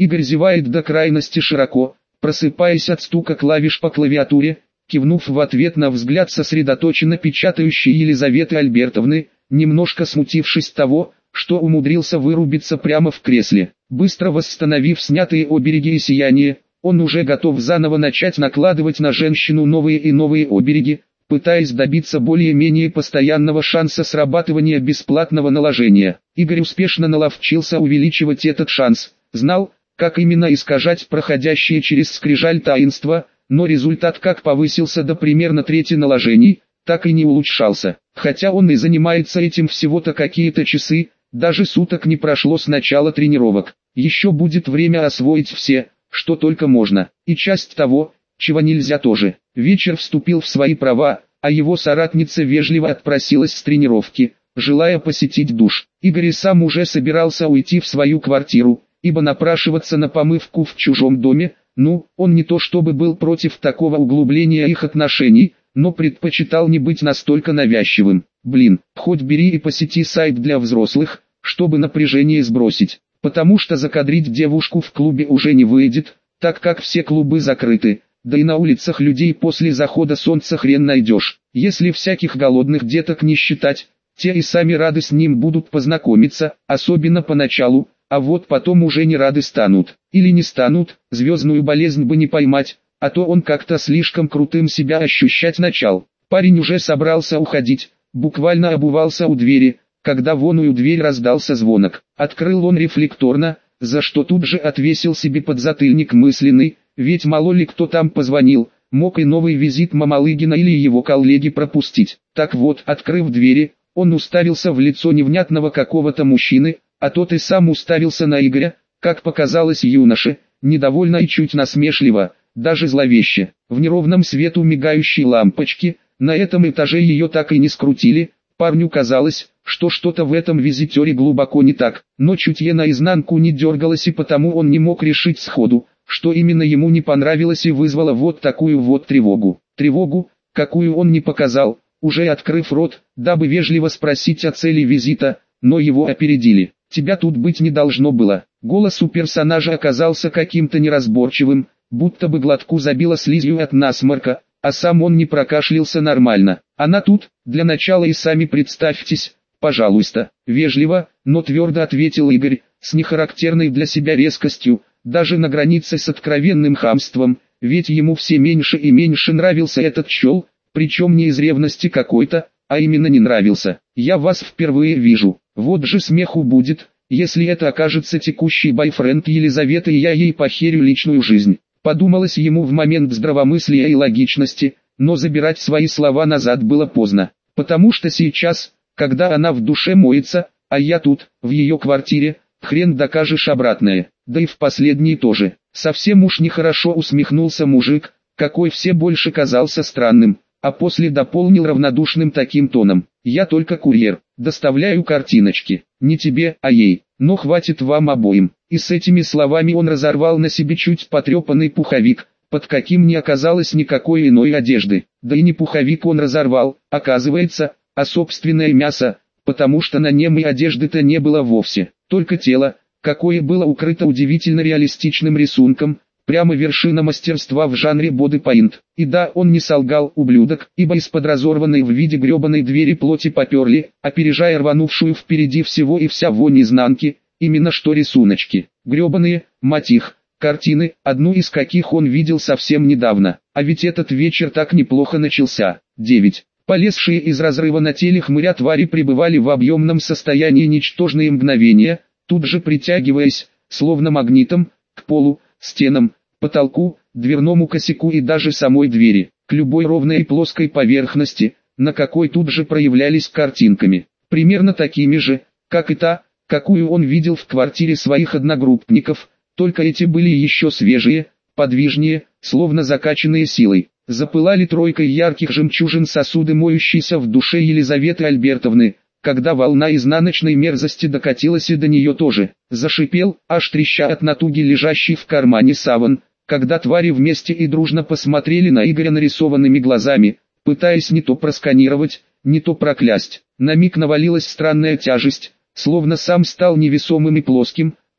Игорь зевает до крайности широко, просыпаясь от стука клавиш по клавиатуре, кивнув в ответ на взгляд сосредоточенно печатающей Елизаветы Альбертовны, немножко смутившись того, что умудрился вырубиться прямо в кресле. Быстро восстановив снятые обереги и сияние, он уже готов заново начать накладывать на женщину новые и новые обереги, пытаясь добиться более-менее постоянного шанса срабатывания бесплатного наложения. Игорь успешно наловчился увеличивать этот шанс, знал, как именно искажать проходящее через скрижаль таинства, но результат как повысился до примерно трети наложений, так и не улучшался. Хотя он и занимается этим всего-то какие-то часы, даже суток не прошло с начала тренировок. Еще будет время освоить все, что только можно, и часть того, чего нельзя тоже. Вечер вступил в свои права, а его соратница вежливо отпросилась с тренировки, желая посетить душ. Игорь и сам уже собирался уйти в свою квартиру, ибо напрашиваться на помывку в чужом доме, он не то чтобы был против такого углубления их отношений, но предпочитал не быть настолько навязчивым. Хоть бери и посети сайт для взрослых, чтобы напряжение сбросить, потому что закадрить девушку в клубе уже не выйдет, так как все клубы закрыты, да и на улицах людей после захода солнца хрен найдешь. Если всяких голодных деток не считать, те и сами рады с ним будут познакомиться, особенно поначалу, а вот потом уже не рады станут. Или не станут, звездную болезнь бы не поймать, а то он как-то слишком крутым себя ощущать начал. Парень уже собрался уходить, буквально обувался у двери, когда воную дверь раздался звонок. Открыл он рефлекторно, за что тут же отвесил себе подзатыльник мысленный, ведь мало ли кто там позвонил, мог и новый визит Мамалыгина или его коллеги пропустить. Так вот, открыв двери, он уставился в лицо невнятного какого-то мужчины, а тот и сам уставился на Игоря, как показалось юноше, недовольно и чуть насмешливо, даже зловеще. В неровном свету мигающей лампочки, на этом этаже ее так и не скрутили, парню казалось, что что-то в этом визитере глубоко не так, но чутье наизнанку не дергалось, и потому он не мог решить сходу, что именно ему не понравилось и вызвало вот такую вот тревогу. Тревогу, какую он не показал, уже открыв рот, дабы вежливо спросить о цели визита, но его опередили. «Тебя тут быть не должно было». Голос у персонажа оказался каким-то неразборчивым, будто бы глотку забило слизью от насморка, а сам он не прокашлялся нормально. «Она тут, для начала и сами представьтесь, пожалуйста». Вежливо, но твердо ответил Игорь, с нехарактерной для себя резкостью, даже на границе с откровенным хамством, ведь ему все меньше и меньше нравился этот чел, причем не из ревности какой-то, а именно не нравился. «Я вас впервые вижу, вот же смеху будет, если это окажется текущий бойфренд Елизаветы и я ей похерю личную жизнь». Подумалось ему в момент здравомыслия и логичности, но забирать свои слова назад было поздно, потому что сейчас, когда она в душе моется, а я тут, в ее квартире, хрен докажешь обратное, да и в последней тоже. Совсем уж нехорошо усмехнулся мужик, какой все больше казался странным, а после дополнил равнодушным таким тоном: «Я только курьер, доставляю картиночки, не тебе, а ей, но хватит вам обоим». И с этими словами он разорвал на себе чуть потрепанный пуховик, под каким не оказалось никакой иной одежды. Да и не пуховик он разорвал, оказывается, а собственное мясо, потому что на нем и одежды-то не было вовсе, только тело, какое было укрыто удивительно реалистичным рисунком, прямо вершина мастерства в жанре бодипейнт. И да, он не солгал, ублюдок, ибо из-под разорванной в виде гребаной двери плоти поперли, опережая рванувшую впереди всего и вся вонь изнанки, именно что рисуночки, гребаные, мать их, картины, одну из каких он видел совсем недавно. А ведь этот вечер так неплохо начался. 9. Полезшие из разрыва на теле хмыря твари пребывали в объемном состоянии ничтожные мгновения, тут же притягиваясь, словно магнитом, к полу, стенам, потолку, дверному косяку и даже самой двери, к любой ровной и плоской поверхности, на какой тут же проявлялись картинками, примерно такими же, как и та, какую он видел в квартире своих одногруппников, только эти были еще свежие, подвижнее, словно закачанные силой. Запылали тройкой ярких жемчужин сосуды моющиеся в душе Елизаветы Альбертовны, когда волна изнаночной мерзости докатилась и до нее тоже. Зашипел, аж треща от натуги лежащий в кармане саван, когда твари вместе и дружно посмотрели на Игоря нарисованными глазами, пытаясь не то просканировать, не то проклясть. На миг навалилась странная тяжесть, словно сам стал невесомым и плоским,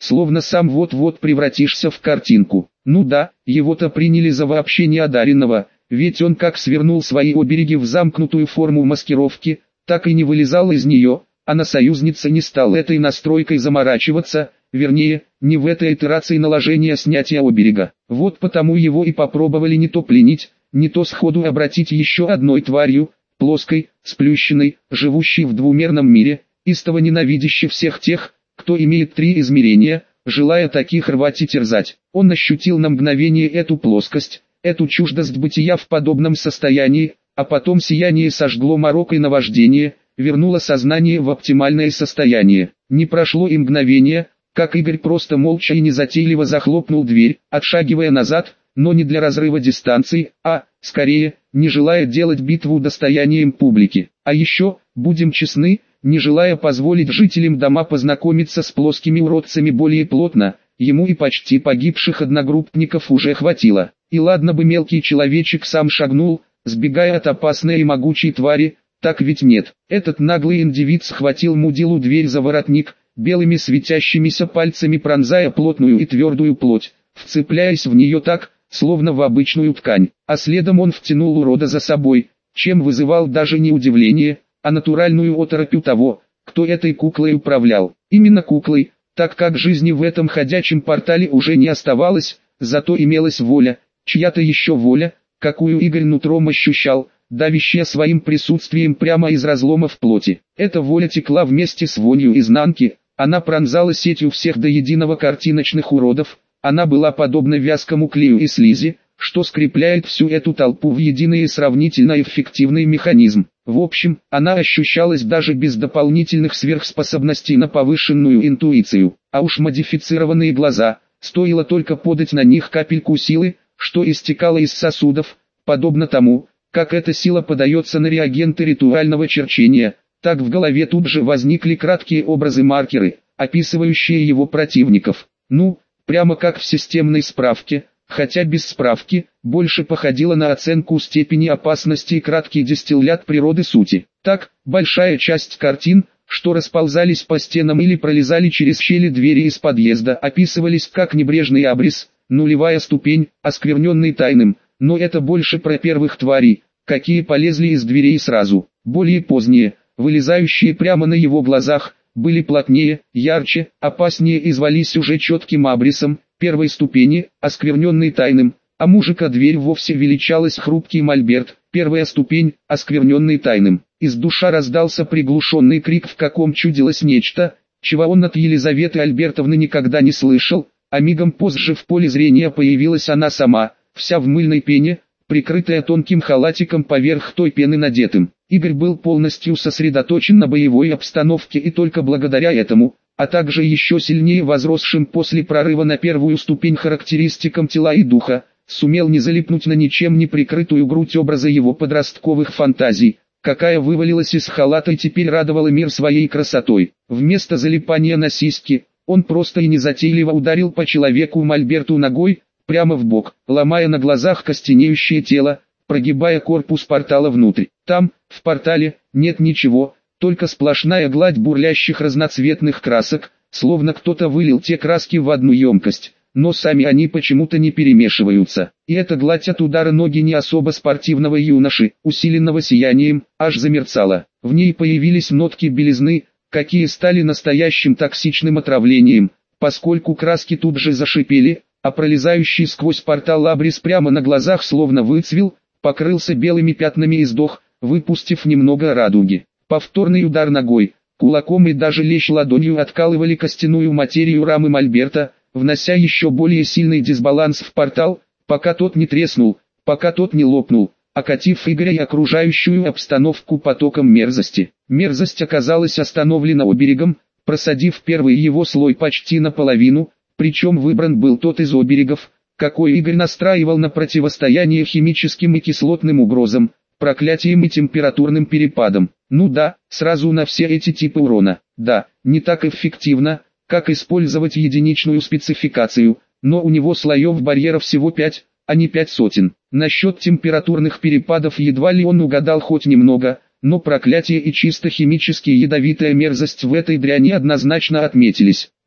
словно сам вот-вот превратишься в картинку. Ну да, его-то приняли за вообще неодаренного, ведь он как свернул свои обереги в замкнутую форму маскировки, так и не вылезал из нее, а на союзнице не стал этой настройкой заморачиваться, вернее, не в этой итерации наложения снятия оберега. Вот потому его и попробовали не то пленить, не то сходу обратить еще одной тварью, плоской, сплющенной, живущей в двумерном мире, истово ненавидящей всех тех, кто имеет 3 измерения, желая таких рвать и терзать. Он ощутил на мгновение эту плоскость, эту чуждость бытия в подобном состоянии, а потом сияние сожгло морок и наваждение, вернуло сознание в оптимальное состояние. Не прошло и мгновение, как Игорь просто молча и незатейливо захлопнул дверь, отшагивая назад, но не для разрыва дистанции, а, скорее, не желая делать битву достоянием публики. А еще, будем честны, не желая позволить жителям дома познакомиться с плоскими уродцами более плотно, ему и почти погибших одногруппников уже хватило. И ладно бы мелкий человечек сам шагнул, сбегая от опасной и могучей твари, так ведь нет. Этот наглый индивид схватил мудилу дверь за воротник, белыми светящимися пальцами пронзая плотную и твердую плоть, вцепляясь в нее так, словно в обычную ткань, а следом он втянул урода за собой, чем вызывал даже не удивление, а натуральную оторопь у того, кто этой куклой управлял. Именно куклой, так как жизни в этом ходячем портале уже не оставалось, зато имелась воля, чья-то еще воля, какую Игорь нутром ощущал, давящая своим присутствием прямо из разломов плоти. Эта воля текла вместе с вонью изнанки, она пронзала сетью всех до единого картиночных уродов, она была подобна вязкому клею и слизи, что скрепляет всю эту толпу в единый и сравнительно эффективный механизм. В общем, она ощущалась даже без дополнительных сверхспособностей на повышенную интуицию, а уж модифицированные глаза, стоило только подать на них капельку силы, что истекало из сосудов, подобно тому, как эта сила подается на реагенты ритуального черчения, так в голове тут же возникли краткие образы-маркеры, описывающие его противников. Ну, прямо как в системной справке, хотя без справки, больше походило на оценку степени опасности и краткий дистиллят природы сути. Так, большая часть картин, что расползались по стенам или пролезали через щели двери из подъезда, описывались как небрежный абрис, нулевая ступень, оскверненный тайным, но это больше про первых тварей, какие полезли из дверей сразу. Более поздние, вылезающие прямо на его глазах, были плотнее, ярче, опаснее и звались уже четким абрисом, первой ступени, оскверненный тайным, а мужика дверь вовсе величалась хрупкий мольберт, первая ступень, оскверненный тайным. Из душа раздался приглушенный крик, в каком чудилось нечто, чего он от Елизаветы Альбертовны никогда не слышал, а мигом позже в поле зрения появилась она сама, вся в мыльной пене, прикрытая тонким халатиком поверх той пены надетым. Игорь был полностью сосредоточен на боевой обстановке и только благодаря этому, а также еще сильнее возросшим после прорыва на первую ступень характеристикам тела и духа, сумел не залипнуть на ничем не прикрытую грудь образа его подростковых фантазий, какая вывалилась из халата и теперь радовала мир своей красотой. Вместо залипания на сиськи, он просто и незатейливо ударил по человеку мольберту ногой, прямо в бок, ломая на глазах костенеющее тело, прогибая корпус портала внутрь. Там, в портале, нет ничего, только сплошная гладь бурлящих разноцветных красок, словно кто-то вылил те краски в одну емкость, но сами они почему-то не перемешиваются. И эта гладь от удара ноги не особо спортивного юноши, усиленного сиянием, аж замерцала. В ней появились нотки белизны, какие стали настоящим токсичным отравлением, поскольку краски тут же зашипели, а пролезающий сквозь портал абрис прямо на глазах словно выцвел, покрылся белыми пятнами и сдох, выпустив немного радуги. Повторный удар ногой, кулаком и даже лещ ладонью откалывали костяную материю рамы мольберта, внося еще более сильный дисбаланс в портал, пока тот не треснул, пока тот не лопнул, окатив Игоря и окружающую обстановку потоком мерзости. Мерзость оказалась остановлена оберегом, просадив первый его слой почти наполовину, причем выбран был тот из оберегов, какой Игорь настраивал на противостояние химическим и кислотным угрозам, проклятием и температурным перепадом. Ну да, сразу на все эти типы урона. Да, не так эффективно, как использовать единичную спецификацию, но у него слоев барьера всего 5, а не 5 сотен. Насчет температурных перепадов едва ли он угадал хоть немного, но проклятие и чисто химически ядовитая мерзость в этой дряни однозначно отметились.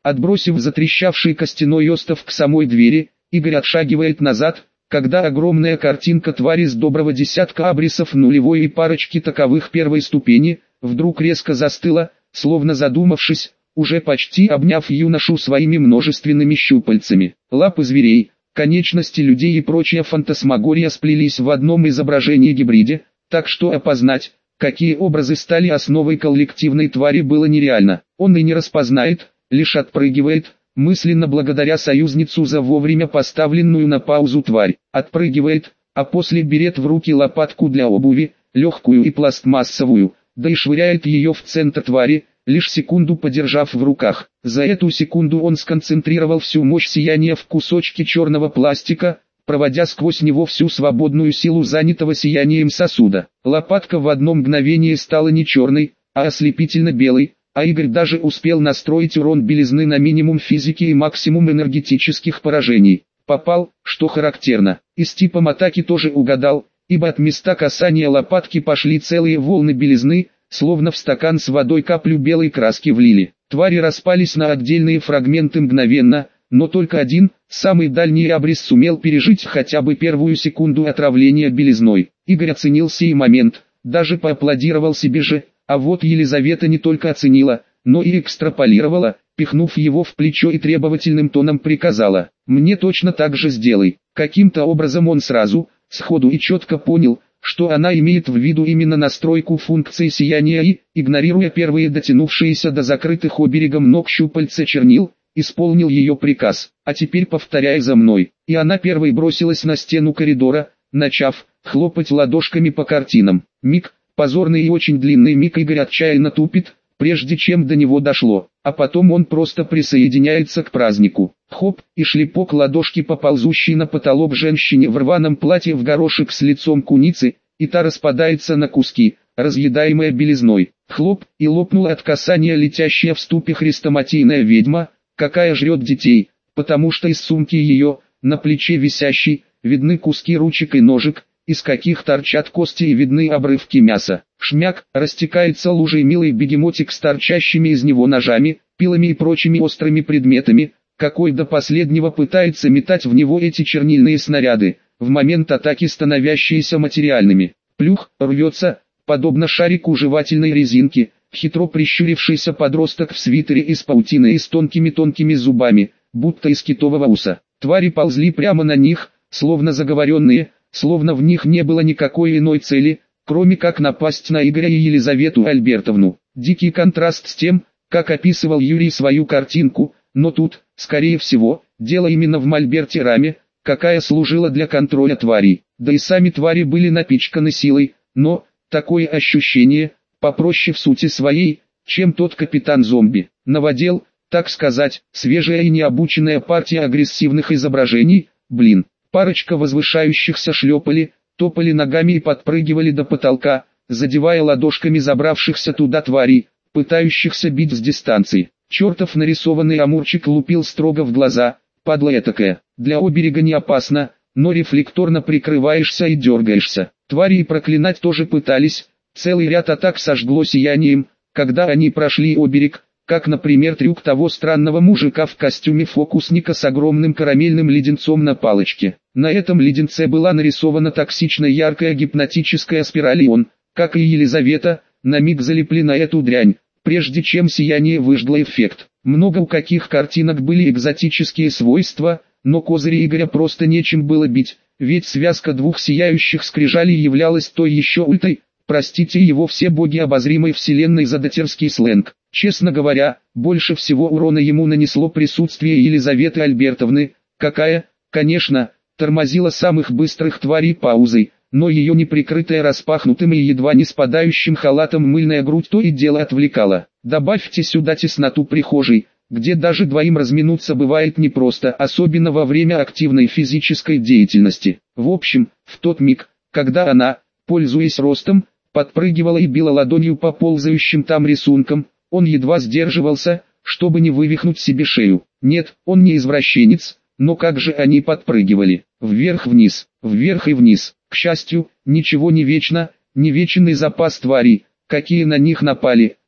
Отбросив затрещавший костяной остов к самой двери, Игорь отшагивает назад, когда огромная картинка твари с доброго десятка абрисов нулевой и парочки таковых первой ступени, вдруг резко застыла, словно задумавшись, уже почти обняв юношу своими множественными щупальцами. Лапы зверей, конечности людей и прочая фантасмагория сплелись в одном изображении гибриде, так что опознать, какие образы стали основой коллективной твари, было нереально. Он и не распознает, лишь отпрыгивает, мысленно благодаря союзницу за вовремя поставленную на паузу тварь. Отпрыгивает, а после берет в руки лопатку для обуви, легкую и пластмассовую, да и швыряет ее в центр твари, лишь секунду подержав в руках. За эту секунду он сконцентрировал всю мощь сияния в кусочке черного пластика, проводя сквозь него всю свободную силу занятого сиянием сосуда. Лопатка в одно мгновение стала не черной, а ослепительно белой, а Игорь даже успел настроить урон белизны на минимум физики и максимум энергетических поражений. Попал, что характерно, и с типом атаки тоже угадал, ибо от места касания лопатки пошли целые волны белизны, словно в стакан с водой каплю белой краски влили. Твари распались на отдельные фрагменты мгновенно, но только один, самый дальний абрис сумел пережить хотя бы первую секунду отравления белизной. Игорь оценил сей момент, даже поаплодировал себе же, а вот Елизавета не только оценила, но и экстраполировала, пихнув его в плечо и требовательным тоном приказала: «Мне точно так же сделай». Каким-то образом он сразу, сходу и четко понял, что она имеет в виду именно настройку функции сияния и, игнорируя первые дотянувшиеся до закрытых оберегом ног щупальца чернил, исполнил ее приказ. «А теперь повторяй за мной». И она первой бросилась на стену коридора, начав хлопать ладошками по картинам. Миг, позорный и очень длинный миг, Игорь отчаянно тупит, прежде чем до него дошло, а потом он просто присоединяется к празднику. Хоп, и шлепок ладошки по ползущей на потолок женщине в рваном платье в горошек с лицом куницы, и та распадается на куски, разъедаемая белизной. Хлоп, и лопнула от касания летящая в ступе хрестоматийная ведьма, какая жрет детей, потому что из сумки ее, на плече висящей, видны куски ручек и ножек, из каких торчат кости и видны обрывки мяса. Шмяк, растекается лужей милый бегемотик с торчащими из него ножами, пилами и прочими острыми предметами, какой до последнего пытается метать в него эти чернильные снаряды, в момент атаки становящиеся материальными. Плюх, рвется, подобно шарику жевательной резинки, хитро прищурившийся подросток в свитере из паутины и с тонкими-тонкими зубами, будто из китового уса. Твари ползли прямо на них, словно заговоренные, словно в них не было никакой иной цели, кроме как напасть на Игоря и Елизавету Альбертовну. Дикий контраст с тем, как описывал Юрий свою картинку, но тут, скорее всего, дело именно в мольберте раме, какая служила для контроля тварей. Да и сами твари были напичканы силой, но, такое ощущение, попроще в сути своей, чем тот капитан-зомби. Новодел, так сказать, свежая и необученная партия агрессивных изображений, блин. Парочка возвышающихся шлепали, топали ногами и подпрыгивали до потолка, задевая ладошками забравшихся туда тварей, пытающихся бить с дистанции. Чертов нарисованный амурчик лупил строго в глаза, падла этакая. Для оберега не опасно, но рефлекторно прикрываешься и дергаешься. Твари и проклинать тоже пытались, целый ряд атак сожгло сиянием, когда они прошли оберег, как, например, трюк того странного мужика в костюме фокусника с огромным карамельным леденцом на палочке. На этом леденце была нарисована токсичная яркая гипнотическая спираль, и он, как и Елизавета, на миг залипли на эту дрянь, прежде чем сияние выжгло эффект. Много у каких картинок были экзотические свойства, но козыря Игоря просто нечем было бить, ведь связка двух сияющих скрижалей являлась той еще ультой, простите его все боги обозримой вселенной за дотерский сленг. Честно говоря, больше всего урона ему нанесло присутствие Елизаветы Альбертовны, какая, конечно, тормозила самых быстрых тварей паузой, но ее неприкрытая распахнутым и едва не спадающим халатом мыльная грудь то и дело отвлекала. Добавьте сюда тесноту прихожей, где даже двоим разминуться бывает непросто, особенно во время активной физической деятельности. В общем, в тот миг, когда она, пользуясь ростом, подпрыгивала и била ладонью по ползающим там рисункам, он едва сдерживался, чтобы не вывихнуть себе шею. Нет, он не извращенец, но как же они подпрыгивали, вверх-вниз, вверх и вниз. К счастью, ничего не вечно, не вечный запас тварей, какие на них напали,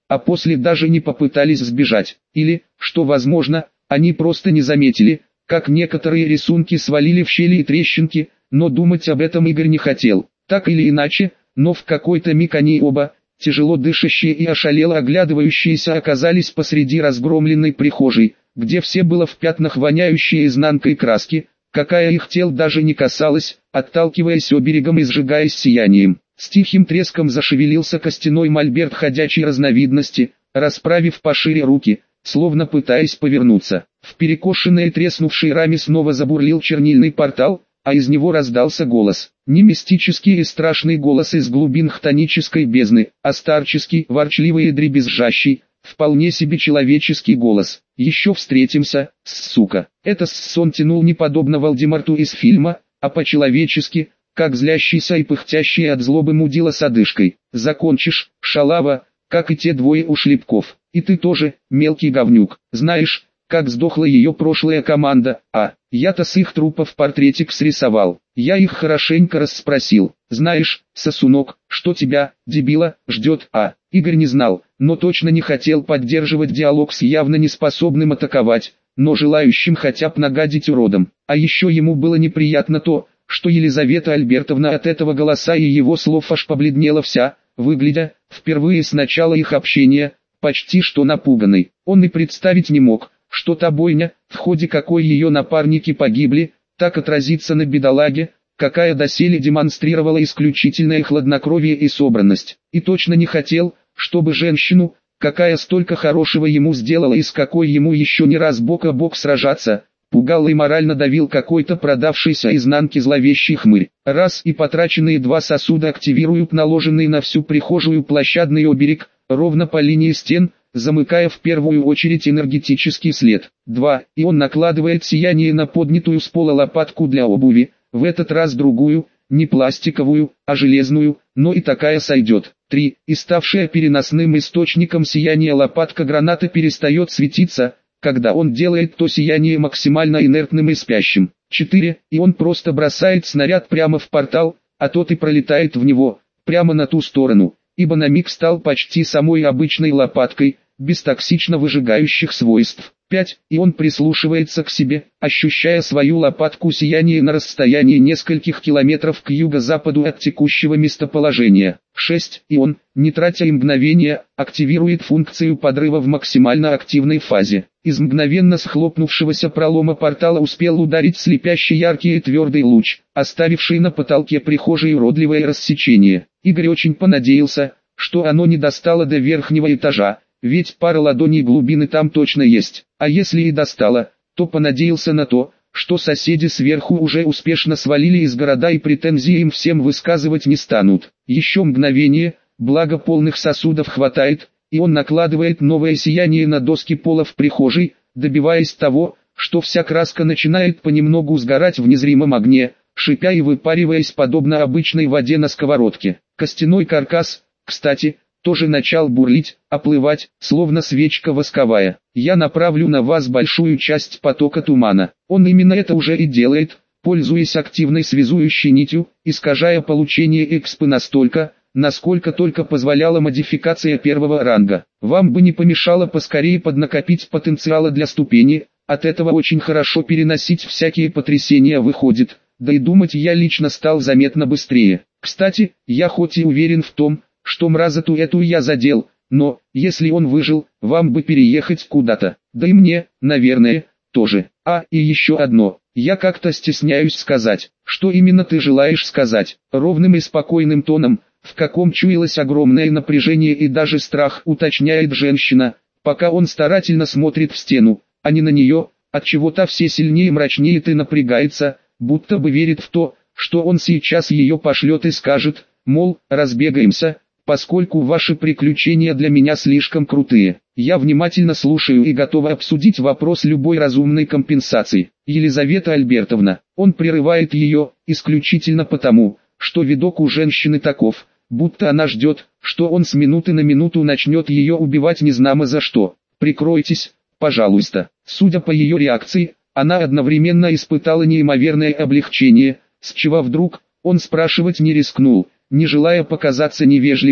а после даже не попытались сбежать. Или, что возможно, они просто не заметили, как некоторые рисунки свалили в щели и трещинки, но думать об этом Игорь не хотел. Так или иначе, но в какой-то миг они оба, тяжело дышащие и ошалело оглядывающиеся, оказались посреди разгромленной прихожей, где все было в пятнах воняющие изнанкой краски, какая их тел даже не касалась, отталкиваясь оберегом и сжигаясь сиянием. С тихим треском зашевелился костяной мольберт ходячей разновидности, расправив пошире руки, словно пытаясь повернуться. В перекошенной и треснувшей раме снова забурлил чернильный портал, а из него раздался голос. Не мистический и страшный голос из глубин хтонической бездны, а старческий, ворчливый и дребезжащий, вполне себе человеческий голос. «Еще встретимся, сука». Это сон тянул не подобно Волдеморту из фильма, а по-человечески, как злящийся и пыхтящий от злобы мудила с одышкой. «Закончишь, шалава, как и те двое ушлепков. И ты тоже, мелкий говнюк. Знаешь, как сдохла ее прошлая команда, а я-то с их трупов портретик срисовал. Я их хорошенько расспросил. Знаешь, сосунок, что тебя, дебила, ждет, а?» Игорь не знал, но точно не хотел поддерживать диалог с явно неспособным атаковать, но желающим хотя бы нагадить уродом. А еще ему было неприятно то, что Елизавета Альбертовна от этого голоса и его слов аж побледнела вся, выглядя, впервые с начала их общения, почти что напуганной. Он и представить не мог, что та бойня, в ходе какой ее напарники погибли, так отразится на бедолаге, какая доселе демонстрировала исключительное хладнокровие и собранность. И точно не хотел, чтобы женщину, какая столько хорошего ему сделала и с какой ему еще не раз бок о бок сражаться, пугал и морально давил какой-то продавшийся изнанки зловещий хмырь. Раз и потраченные 2 сосуда активируют наложенный на всю прихожую площадный оберег, ровно по линии стен, замыкая в первую очередь энергетический след. 2. И он накладывает сияние на поднятую с пола лопатку для обуви, в этот раз другую, не пластиковую, а железную, но и такая сойдет. 3. И ставшая переносным источником сияния лопатка граната перестает светиться, когда он делает то сияние максимально инертным и спящим. 4. И он просто бросает снаряд прямо в портал, а тот и пролетает в него, прямо на ту сторону, ибо на миг стал почти самой обычной лопаткой, без токсично выжигающих свойств. 5. И он прислушивается к себе, ощущая свою лопатку сияние на расстоянии нескольких километров к юго-западу от текущего местоположения. 6. И он, не тратя и мгновения, активирует функцию подрыва в максимально активной фазе. Из мгновенно схлопнувшегося пролома портала успел ударить слепящий яркий и твердый луч, оставивший на потолке прихожей уродливое рассечение. Игорь очень понадеялся, что оно не достало до верхнего этажа, ведь пара ладоней глубины там точно есть. А если и достало, то понадеялся на то, что соседи сверху уже успешно свалили из города и претензии им всем высказывать не станут. Еще мгновение, благо полных сосудов хватает, и он накладывает новое сияние на доски пола в прихожей, добиваясь того, что вся краска начинает понемногу сгорать в незримом огне, шипя и выпариваясь подобно обычной воде на сковородке. Костяной каркас, кстати, тоже начал бурлить, оплывать, словно свечка восковая. «Я направлю на вас большую часть потока тумана». Он именно это уже и делает, пользуясь активной связующей нитью, искажая получение экспы настолько, насколько только позволяла модификация первого ранга. Вам бы не помешало поскорее поднакопить потенциала для ступени, от этого очень хорошо переносить всякие потрясения выходит, да и думать я лично стал заметно быстрее. Кстати, я хоть и уверен в том, что мразоту эту я задел, но, если он выжил, вам бы переехать куда-то, да и мне, наверное, тоже. А, и еще одно, я как-то стесняюсь сказать, что именно ты желаешь сказать, ровным и спокойным тоном, в каком чуялось огромное напряжение и даже страх, уточняет женщина, пока он старательно смотрит в стену, а не на нее, отчего та все сильнее мрачнеет и напрягается, будто бы верит в то, что он сейчас ее пошлет и скажет, мол, разбегаемся, поскольку ваши приключения для меня слишком крутые. Я внимательно слушаю и готова обсудить вопрос любой разумной компенсации. Елизавета Альбертовна, он прерывает ее, исключительно потому, что видок у женщины таков, будто она ждет, что он с минуты на минуту начнет ее убивать незнамо за что. Прикройтесь, пожалуйста. Судя по ее реакции, она одновременно испытала неимоверное облегчение, с чего вдруг, он спрашивать не рискнул, не желая показаться невежливым,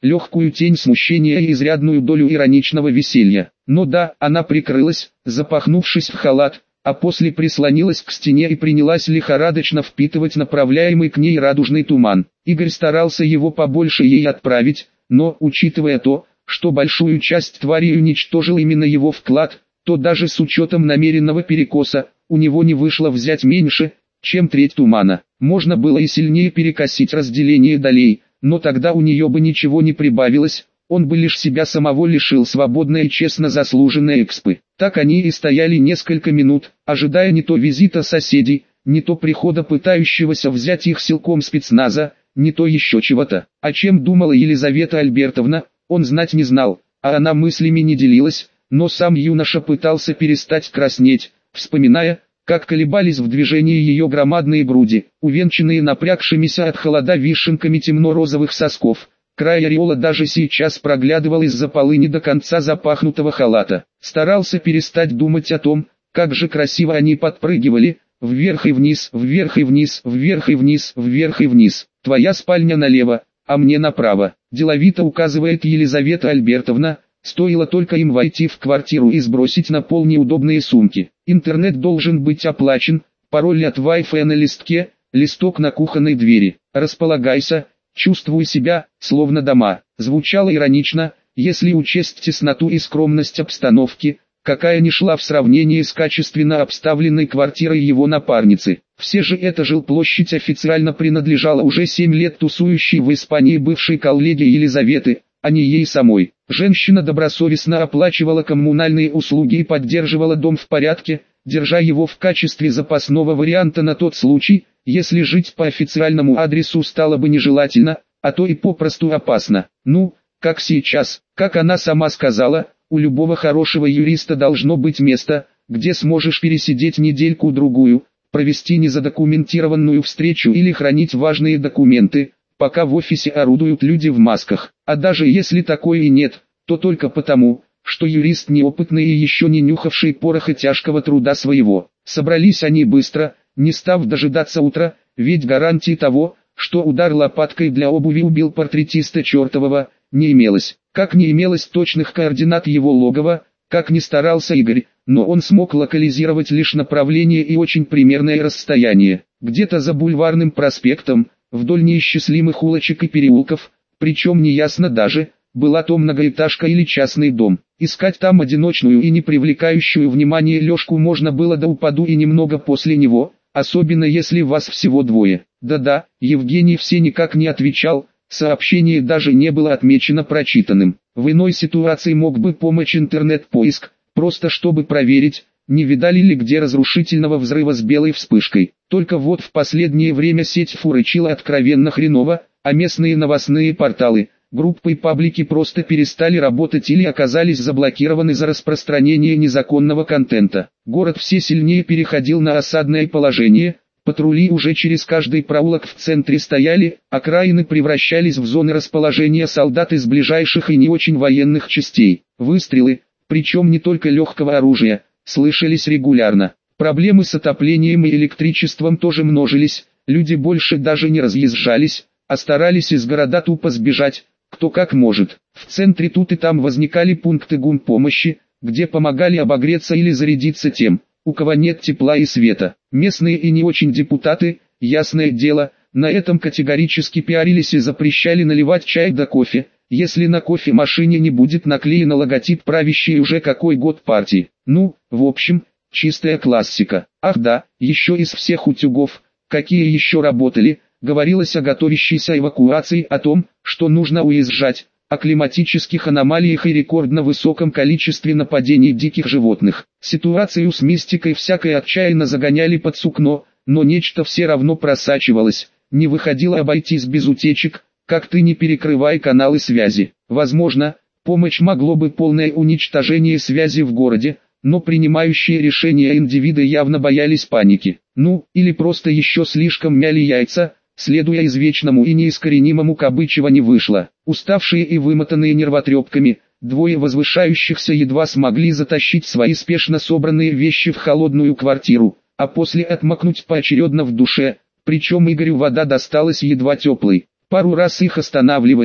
легкую тень смущения и изрядную долю ироничного веселья. Но да, она прикрылась, запахнувшись в халат, а после прислонилась к стене и принялась лихорадочно впитывать направляемый к ней радужный туман. Игорь старался его побольше ей отправить, но, учитывая то, что большую часть твари уничтожил именно его вклад, то даже с учетом намеренного перекоса, у него не вышло взять меньше, чем треть тумана. Можно было и сильнее перекосить разделение долей, но тогда у нее бы ничего не прибавилось, он бы лишь себя самого лишил свободной и честно заслуженной экспы. Так они и стояли несколько минут, ожидая не то визита соседей, не то прихода пытающегося взять их силком спецназа, не то еще чего-то. О чем думала Елизавета Альбертовна, он знать не знал, а она мыслями не делилась, но сам юноша пытался перестать краснеть, вспоминая, как колебались в движении ее громадные груди, увенчанные напрягшимися от холода вишенками темно-розовых сосков. Край ореола даже сейчас проглядывал из-за полы не до конца запахнутого халата. Старался перестать думать о том, как же красиво они подпрыгивали, вверх и вниз, вверх и вниз, вверх и вниз, вверх и вниз. Твоя спальня налево, а мне направо, деловито указывает Елизавета Альбертовна. Стоило только им войти в квартиру и сбросить на пол неудобные сумки. Интернет должен быть оплачен, пароль от Wi-Fi на листке, листок на кухонной двери. Располагайся, чувствуй себя, словно дома. Звучало иронично, если учесть тесноту и скромность обстановки, какая не шла в сравнении с качественно обставленной квартирой его напарницы. Все же эта жилплощадь официально принадлежала уже 7 лет тусующей в Испании бывшей коллеге Елизаветы, а не ей самой. Женщина добросовестно оплачивала коммунальные услуги и поддерживала дом в порядке, держа его в качестве запасного варианта на тот случай, если жить по официальному адресу стало бы нежелательно, а то и попросту опасно. Ну, как сейчас, как она сама сказала, у любого хорошего юриста должно быть место, где сможешь пересидеть недельку-другую, провести незадокументированную встречу или хранить важные документы, пока в офисе орудуют люди в масках. А даже если такое и нет, то только потому, что юрист неопытный и еще не нюхавший пороха тяжкого труда своего. Собрались они быстро, не став дожидаться утра, ведь гарантии того, что удар лопаткой для обуви убил портретиста чертового, не имелось. Как не имелось точных координат его логова, как ни старался Игорь, но он смог локализировать лишь направление и очень примерное расстояние. Где-то за Бульварным проспектом, вдоль неисчислимых улочек и переулков, причем неясно даже, была то многоэтажка или частный дом. Искать там одиночную и не привлекающую внимание Лёшку можно было до упаду и немного после него, особенно если вас всего двое. Да-да, Евгений все никак не отвечал, сообщение даже не было отмечено прочитанным. В иной ситуации мог бы помочь интернет-поиск, просто чтобы проверить, не видали ли где разрушительного взрыва с белой вспышкой. Только вот в последнее время сеть фурычила откровенно хреново, а местные новостные порталы, группы и паблики просто перестали работать или оказались заблокированы за распространение незаконного контента. Город все сильнее переходил на осадное положение, патрули уже через каждый проулок в центре стояли, окраины превращались в зоны расположения солдат из ближайших и не очень военных частей. Выстрелы, причем не только легкого оружия, слышались регулярно. Проблемы с отоплением и электричеством тоже множились, люди больше даже не разъезжались, а старались из города тупо сбежать, кто как может. В центре тут и там возникали пункты гумпомощи, где помогали обогреться или зарядиться тем, у кого нет тепла и света. Местные и не очень депутаты, ясное дело, на этом категорически пиарились и запрещали наливать чай да кофе, если на кофемашине не будет наклеен логотип правящей уже какой год партии. Ну, в общем, чистая классика. Ах да, еще из всех утюгов, какие еще работали, говорилось о готовящейся эвакуации, о том, что нужно уезжать, о климатических аномалиях и рекордно высоком количестве нападений диких животных. Ситуацию с мистикой всякое отчаянно загоняли под сукно, но нечто все равно просачивалось, не выходило обойтись без утечек, как ты не перекрывай каналы связи. Возможно, помощь могло бы полное уничтожение связи в городе, но принимающие решения индивиды явно боялись паники. Ну, или просто еще слишком мяли яйца, следуя извечному и неискоренимому Кабычева не вышло. Уставшие и вымотанные нервотрепками, двое возвышающихся едва смогли затащить свои спешно собранные вещи в холодную квартиру, а после отмокнуть поочередно в душе, причем Игорю вода досталась едва теплой. Пару раз их останавливали,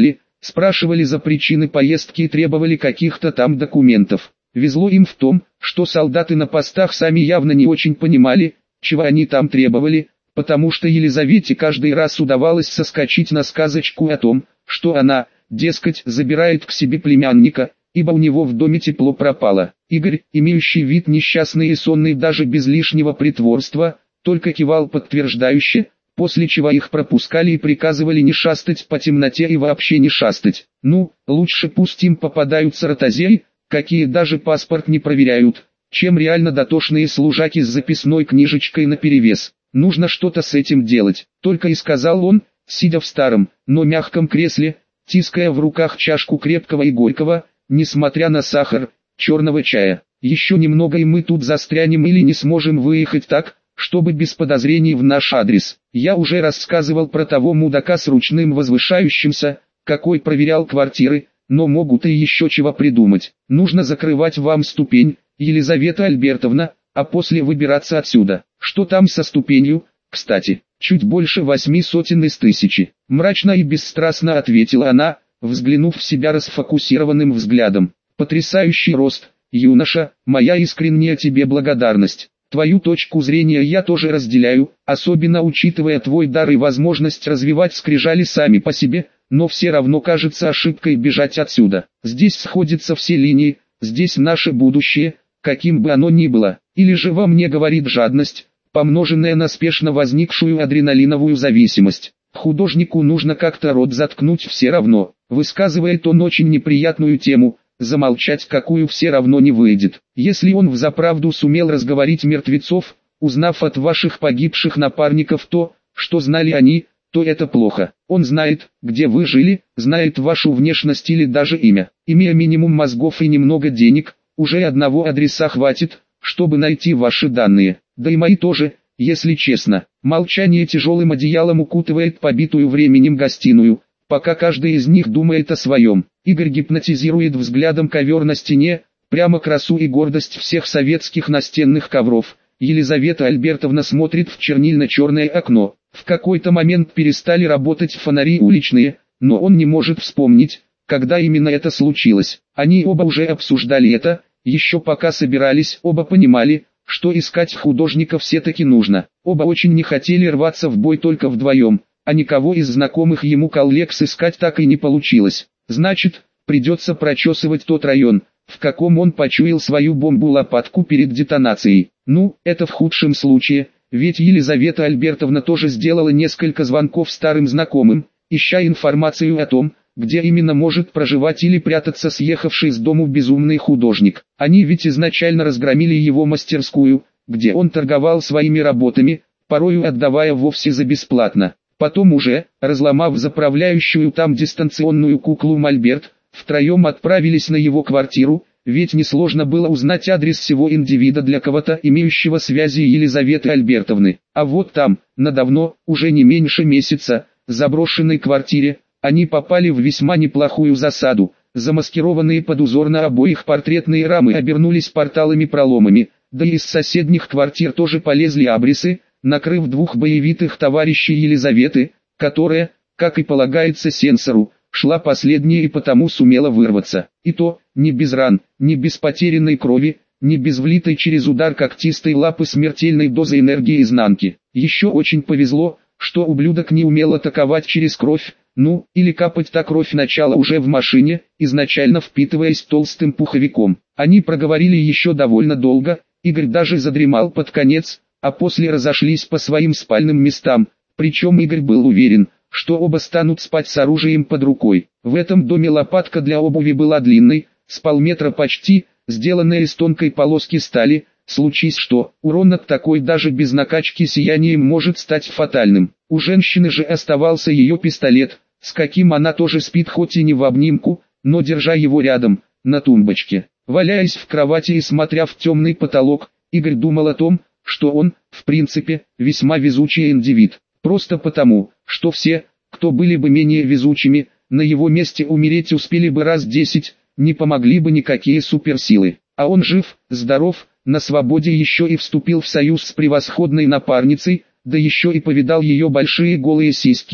спрашивали за причины поездки и требовали каких-то там документов. Везло им в том, что солдаты на постах сами явно не очень понимали, чего они там требовали, потому что Елизавете каждый раз удавалось соскочить на сказочку о том, что она, дескать, забирает к себе племянника, ибо у него в доме тепло пропало. Игорь, имеющий вид несчастный и сонный даже без лишнего притворства, только кивал подтверждающе, после чего их пропускали и приказывали не шастать по темноте и вообще не шастать. Ну, лучше пусть им попадаются ротозеи, какие даже паспорт не проверяют, чем реально дотошные служаки с записной книжечкой наперевес. Нужно что-то с этим делать, только и сказал он, сидя в старом, но мягком кресле, тиская в руках чашку крепкого и горького, несмотря на сахар, черного чая. Еще немного и мы тут застрянем или не сможем выехать так, чтобы без подозрений в наш адрес. Я уже рассказывал про того мудака с ручным возвышающимся, какой проверял квартиры, но могут и еще чего придумать. Нужно закрывать вам ступень, Елизавета Альбертовна, а после выбираться отсюда. Что там со ступенью, кстати? Чуть больше 800 из 1000. Мрачно и бесстрастно ответила она, взглянув в себя расфокусированным взглядом. Потрясающий рост, юноша, моя искренняя тебе благодарность. Твою точку зрения я тоже разделяю, особенно учитывая твой дар и возможность развивать скрижали сами по себе, но все равно кажется ошибкой бежать отсюда. Здесь сходятся все линии, здесь наше будущее, каким бы оно ни было. Или же во мне говорит жадность, помноженная на спешно возникшую адреналиновую зависимость. Художнику нужно как-то рот заткнуть все равно, высказывает он очень неприятную тему, замолчать какую все равно не выйдет. Если он взаправду сумел разговорить мертвецов, узнав от ваших погибших напарников то, что знали они, то это плохо. Он знает, где вы жили, знает вашу внешность или даже имя. Имея минимум мозгов и немного денег, уже одного адреса хватит, чтобы найти ваши данные. Да и мои тоже, если честно. Молчание тяжелым одеялом укутывает побитую временем гостиную, пока каждый из них думает о своем. Игорь гипнотизирует взглядом ковер на стене, прямо красу и гордость всех советских настенных ковров. Елизавета Альбертовна смотрит в чернильно-черное окно. В какой-то момент перестали работать фонари уличные, но он не может вспомнить, когда именно это случилось. Они оба уже обсуждали это, еще пока собирались, оба понимали, что искать художника все-таки нужно. Оба очень не хотели рваться в бой только вдвоем, а никого из знакомых ему коллег сыскать так и не получилось. Значит, придется прочесывать тот район, в каком он почуял свою бомбу-лопатку перед детонацией. Ну, это в худшем случае, ведь Елизавета Альбертовна тоже сделала несколько звонков старым знакомым, ища информацию о том, где именно может проживать или прятаться съехавший с дому безумный художник. Они ведь изначально разгромили его мастерскую, где он торговал своими работами, порою отдавая вовсе за бесплатно. Потом уже, разломав заправляющую там дистанционную куклу Мольберт, втроем отправились на его квартиру, ведь несложно было узнать адрес всего индивида для кого-то имеющего связи Елизаветы Альбертовны. А вот там, на давно, уже не меньше месяца, заброшенной квартире, они попали в весьма неплохую засаду. Замаскированные под узор на обоих портретные рамы обернулись порталами-проломами, да и из соседних квартир тоже полезли абресы, накрыв двух боевитых товарищей Елизаветы, которая, как и полагается сенсору, шла последняя и потому сумела вырваться. И то, не без ран, не без потерянной крови, не без влитой через удар когтистой лапы смертельной дозы энергии изнанки. Еще очень повезло, что ублюдок не умел атаковать через кровь, ну, или капать та кровь начала уже в машине, изначально впитываясь толстым пуховиком. Они проговорили еще довольно долго, Игорь даже задремал под конец, а после разошлись по своим спальным местам, причем Игорь был уверен, что оба станут спать с оружием под рукой. В этом доме лопатка для обуви была длинной, с полметра почти, сделанная из тонкой полоски стали, случись что, урон от такой даже без накачки сиянием может стать фатальным. У женщины же оставался ее пистолет, с каким она тоже спит хоть и не в обнимку, но держа его рядом, на тумбочке. Валяясь в кровати и смотря в темный потолок, Игорь думал о том, что он, в принципе, весьма везучий индивид. Просто потому, что все, кто были бы менее везучими, на его месте умереть успели бы раз 10, не помогли бы никакие суперсилы. А он жив, здоров, на свободе еще и вступил в союз с превосходной напарницей, да еще и повидал ее большие голые сиськи,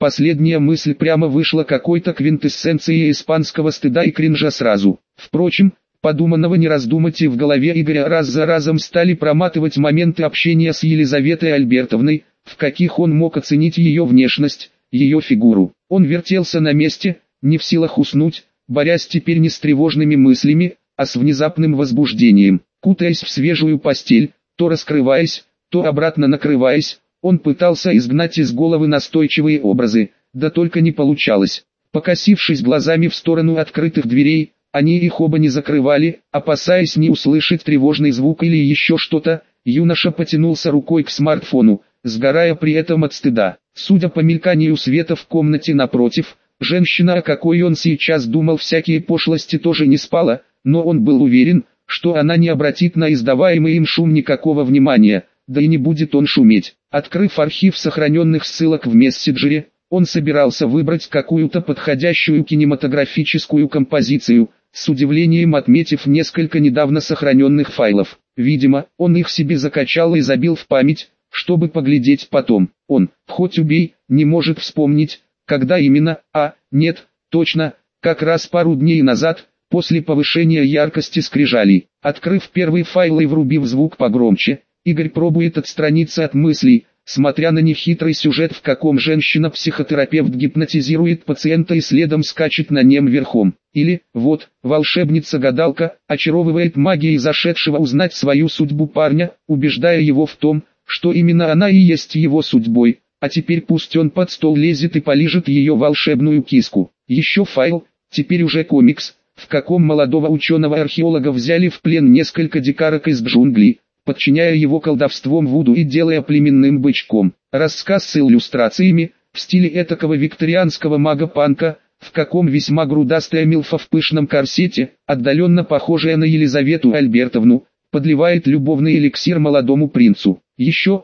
Последняя мысль прямо вышла какой-то квинтэссенцией испанского стыда и кринжа сразу. Впрочем, подуманного не раздумать, и в голове Игоря раз за разом стали проматывать моменты общения с Елизаветой Альбертовной, в каких он мог оценить ее внешность, ее фигуру. Он вертелся на месте, не в силах уснуть, борясь теперь не с тревожными мыслями, а с внезапным возбуждением. Кутаясь в свежую постель, то раскрываясь, то обратно накрываясь, он пытался изгнать из головы настойчивые образы, да только не получалось. Покосившись глазами в сторону открытых дверей, они их оба не закрывали, опасаясь не услышать тревожный звук или еще что-то. Юноша потянулся рукой к смартфону, сгорая при этом от стыда. Судя по мельканию света в комнате напротив, женщина, о какой он сейчас думал, всякие пошлости, тоже не спала, но он был уверен, что она не обратит на издаваемый им шум никакого внимания, да и не будет он шуметь. Открыв архив сохраненных ссылок в мессенджере, он собирался выбрать какую-то подходящую кинематографическую композицию, с удивлением отметив несколько недавно сохраненных файлов. Видимо, он их себе закачал и забил в память, чтобы поглядеть потом. Он, хоть убей, не может вспомнить, когда именно, нет, точно, как раз пару дней назад, после повышения яркости скрижалей. Открыв первый файл и врубив звук погромче, Игорь пробует отстраниться от мыслей, смотря на нехитрый сюжет, в каком женщина-психотерапевт гипнотизирует пациента и следом скачет на нем верхом. Или, вот, волшебница-гадалка, очаровывает магией зашедшего узнать свою судьбу парня, убеждая его в том, что именно она и есть его судьбой, а теперь пусть он под стол лезет и полижет ее волшебную киску. Еще файл, теперь уже комикс, в каком молодого ученого-археолога взяли в плен несколько дикарок из джунглей, подчиняя его колдовством вуду и делая племенным бычком. Рассказ с иллюстрациями, в стиле этакого викторианского мага-панка, в каком весьма грудастая милфа в пышном корсете, отдаленно похожая на Елизавету Альбертовну, подливает любовный эликсир молодому принцу. Еще.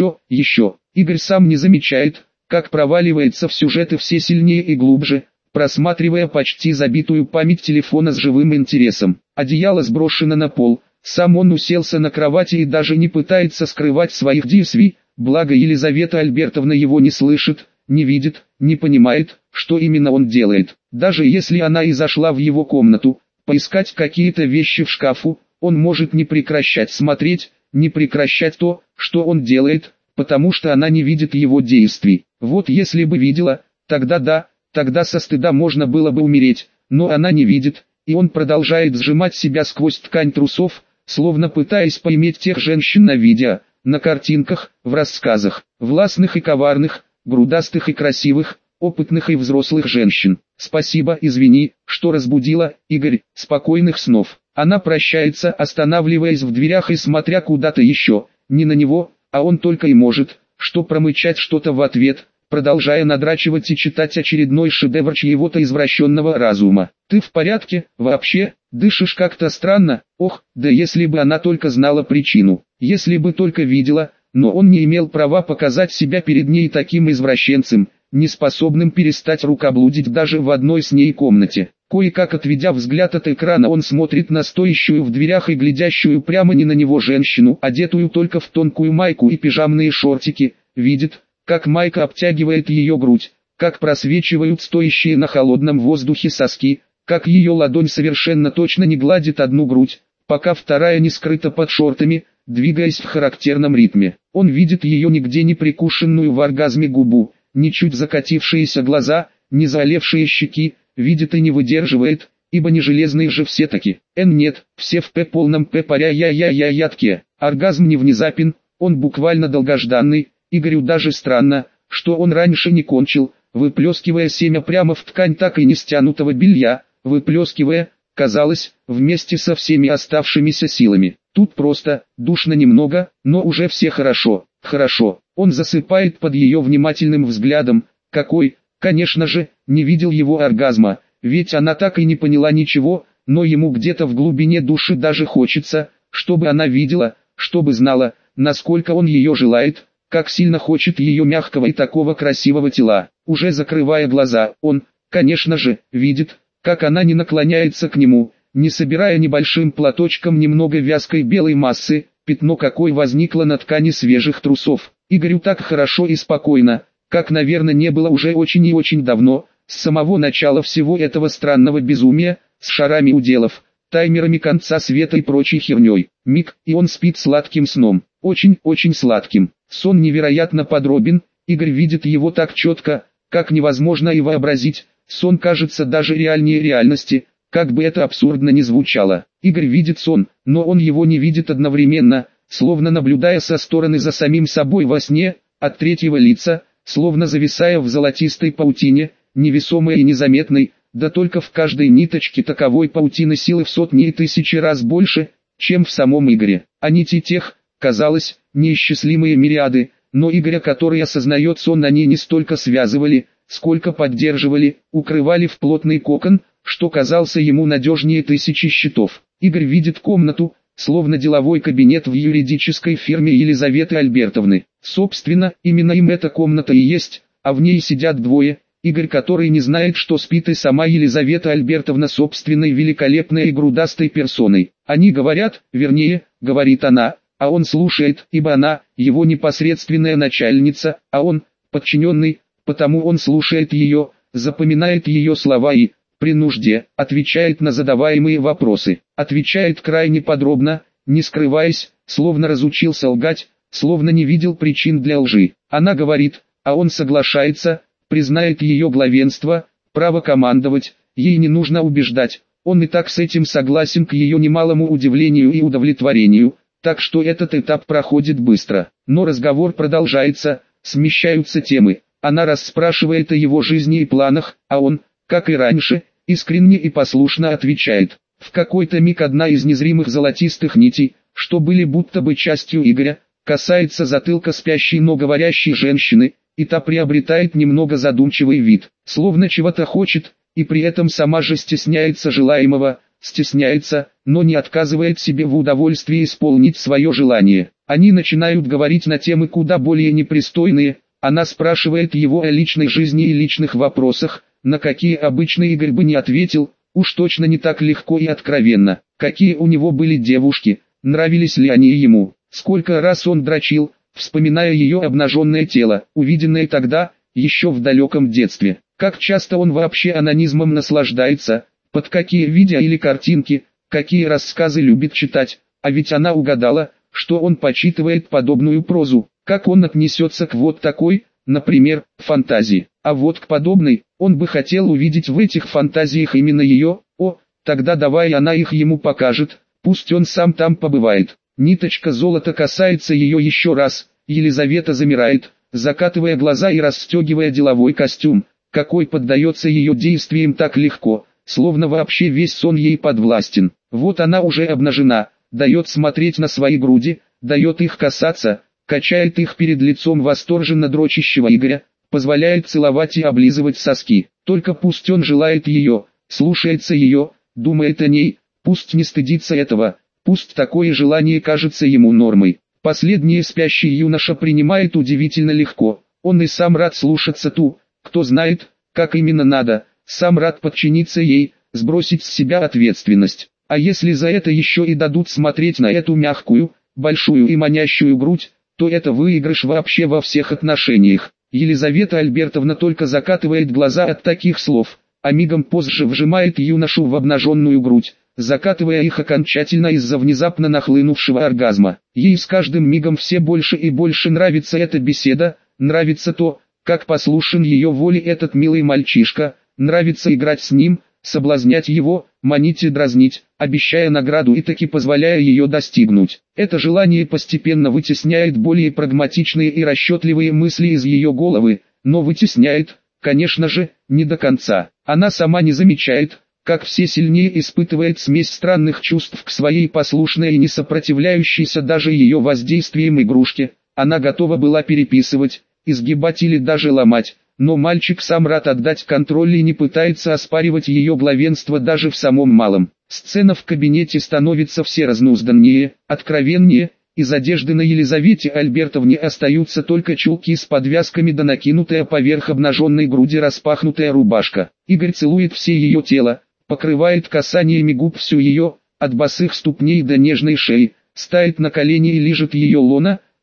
Игорь сам не замечает, как проваливается в сюжеты все сильнее и глубже, просматривая почти забитую память телефона с живым интересом. Одеяло сброшено на пол. Сам он уселся на кровати и даже не пытается скрывать своих действий, благо Елизавета Альбертовна его не слышит, не видит, не понимает, что именно он делает. Даже если она и зашла в его комнату, поискать какие-то вещи в шкафу, он может не прекращать смотреть, не прекращать то, что он делает, потому что она не видит его действий. Вот если бы видела, тогда да, тогда со стыда можно было бы умереть, но она не видит, и он продолжает сжимать себя сквозь ткань трусов, словно пытаясь поиметь тех женщин на видео, на картинках, в рассказах, властных и коварных, грудастых и красивых, опытных и взрослых женщин. Спасибо, извини, что разбудила, Игорь, спокойных снов. Она прощается, останавливаясь в дверях и смотря куда-то еще, не на него, а он только и может, что промычать что-то в ответ, продолжая надрачивать и читать очередной шедевр чьего-то извращенного разума. «Ты в порядке, вообще? Дышишь как-то странно?» Ох, да если бы она только знала причину, если бы только видела, но он не имел права показать себя перед ней таким извращенцем, неспособным перестать рукоблудить даже в одной с ней комнате. Кое-как отведя взгляд от экрана, он смотрит на стоящую в дверях и глядящую прямо не на него женщину, одетую только в тонкую майку и пижамные шортики, видит, как майка обтягивает ее грудь, как просвечивают стоящие на холодном воздухе соски, как ее ладонь совершенно точно не гладит одну грудь, пока вторая не скрыта под шортами, двигаясь в характерном ритме. Он видит ее нигде не прикушенную в оргазме губу, ни чуть закатившиеся глаза, ни заолевшие щеки, видит и не выдерживает, ибо не железные же все-таки. Нет, все в П полном П паря я-я-я-ядке. Оргазм не внезапен, он буквально долгожданный. Игорю даже странно, что он раньше не кончил, выплескивая семя прямо в ткань так и не стянутого белья, выплескивая, казалось, вместе со всеми оставшимися силами. Тут просто, душно немного, но уже все хорошо, хорошо. Он засыпает под ее внимательным взглядом, какой, конечно же, не видел его оргазма, ведь она так и не поняла ничего, но ему где-то в глубине души даже хочется, чтобы она видела, чтобы знала, насколько он ее желает, как сильно хочет ее мягкого и такого красивого тела. Уже закрывая глаза, он, конечно же, видит, как она не наклоняется к нему, не собирая небольшим платочком немного вязкой белой массы, пятно какой возникло на ткани свежих трусов. Игорю так хорошо и спокойно, как, наверное, не было уже очень и очень давно, с самого начала всего этого странного безумия, с шарами уделов, таймерами конца света и прочей херней. Миг, и он спит сладким сном, очень-очень сладким. Сон невероятно подробен, Игорь видит его так четко, как невозможно и вообразить, сон кажется даже реальнее реальности, как бы это абсурдно ни звучало. Игорь видит сон, но он его не видит одновременно, словно наблюдая со стороны за самим собой во сне, от третьего лица, словно зависая в золотистой паутине, невесомой и незаметной, да только в каждой ниточке таковой паутины силы в сотни и тысячи раз больше, чем в самом Игоре. А нити тех, казалось, неисчислимые мириады, но Игоря, который осознает сон, они не столько связывали, сколько поддерживали, укрывали в плотный кокон, что казался ему надежнее тысячи щитов. Игорь видит комнату, словно деловой кабинет в юридической фирме Елизаветы Альбертовны. Собственно, именно им эта комната и есть, а в ней сидят двое. Игорь, который не знает, что спит и сама Елизавета Альбертовна собственной великолепной и грудастой персоной. Они говорят, вернее, говорит она, а он слушает, ибо она, его непосредственная начальница, а он, подчиненный, потому он слушает ее, запоминает ее слова и, при нужде, отвечает на задаваемые вопросы. Отвечает крайне подробно, не скрываясь, словно разучился лгать, словно не видел причин для лжи. Она говорит, а он соглашается, признает ее главенство, право командовать, ей не нужно убеждать, он и так с этим согласен к ее немалому удивлению и удовлетворению, так что этот этап проходит быстро. Но разговор продолжается, смещаются темы, она расспрашивает о его жизни и планах, а он, как и раньше, искренне и послушно отвечает. В какой-то миг одна из незримых золотистых нитей, что были будто бы частью Игоря, касается затылка спящей, но говорящей женщины, и та приобретает немного задумчивый вид, словно чего-то хочет, и при этом сама же стесняется желаемого, стесняется, но не отказывает себе в удовольствии исполнить свое желание. Они начинают говорить на темы куда более непристойные, она спрашивает его о личной жизни и личных вопросах, на какие обычно Игорь бы не ответил, уж точно не так легко и откровенно. Какие у него были девушки, нравились ли они ему, сколько раз он дрочил, вспоминая ее обнаженное тело, увиденное тогда, еще в далеком детстве. Как часто он вообще анонизмом наслаждается, под какие видео или картинки, какие рассказы любит читать, а ведь она угадала, что он почитывает подобную прозу, как он отнесется к вот такой, например, фантазии. А вот к подобной, он бы хотел увидеть в этих фантазиях именно ее, тогда давай она их ему покажет, пусть он сам там побывает. Ниточка золота касается ее еще раз, Елизавета замирает, закатывая глаза и расстегивая деловой костюм, какой поддается ее действиям так легко, словно вообще весь сон ей подвластен. Вот она уже обнажена, дает смотреть на свои груди, дает их касаться, качает их перед лицом восторженно дрочащего Игоря, позволяет целовать и облизывать соски. Только пусть он желает ее, слушается ее, думает о ней, пусть не стыдится этого, пусть такое желание кажется ему нормой. Последний спящий юноша принимает удивительно легко, он и сам рад слушаться ту, кто знает, как именно надо, сам рад подчиниться ей, сбросить с себя ответственность. А если за это еще и дадут смотреть на эту мягкую, большую и манящую грудь, то это выигрыш вообще во всех отношениях. Елизавета Альбертовна только закатывает глаза от таких слов, а мигом позже вжимает юношу в обнаженную грудь, закатывая их окончательно из-за внезапно нахлынувшего оргазма. Ей с каждым мигом все больше и больше нравится эта беседа, нравится то, как послушен ее воле этот милый мальчишка, нравится играть с ним, соблазнять его, манить и дразнить, обещая награду и таки позволяя ее достигнуть. Это желание постепенно вытесняет более прагматичные и расчетливые мысли из ее головы, но вытесняет, конечно же, не до конца. Она сама не замечает, как все сильнее испытывает смесь странных чувств к своей послушной и не сопротивляющейся даже ее воздействием игрушке. Она готова была переписывать, изгибать или даже ломать, но мальчик сам рад отдать контроль и не пытается оспаривать ее главенство даже в самом малом. Сцена в кабинете становится все разнузданнее, откровеннее, из одежды на Елизавете Альбертовне остаются только чулки с подвязками да накинутая поверх обнаженной груди распахнутая рубашка. Игорь целует все ее тело, покрывает касаниями губ всю ее, от босых ступней до нежной шеи, ставит на колени и лижет ее лона,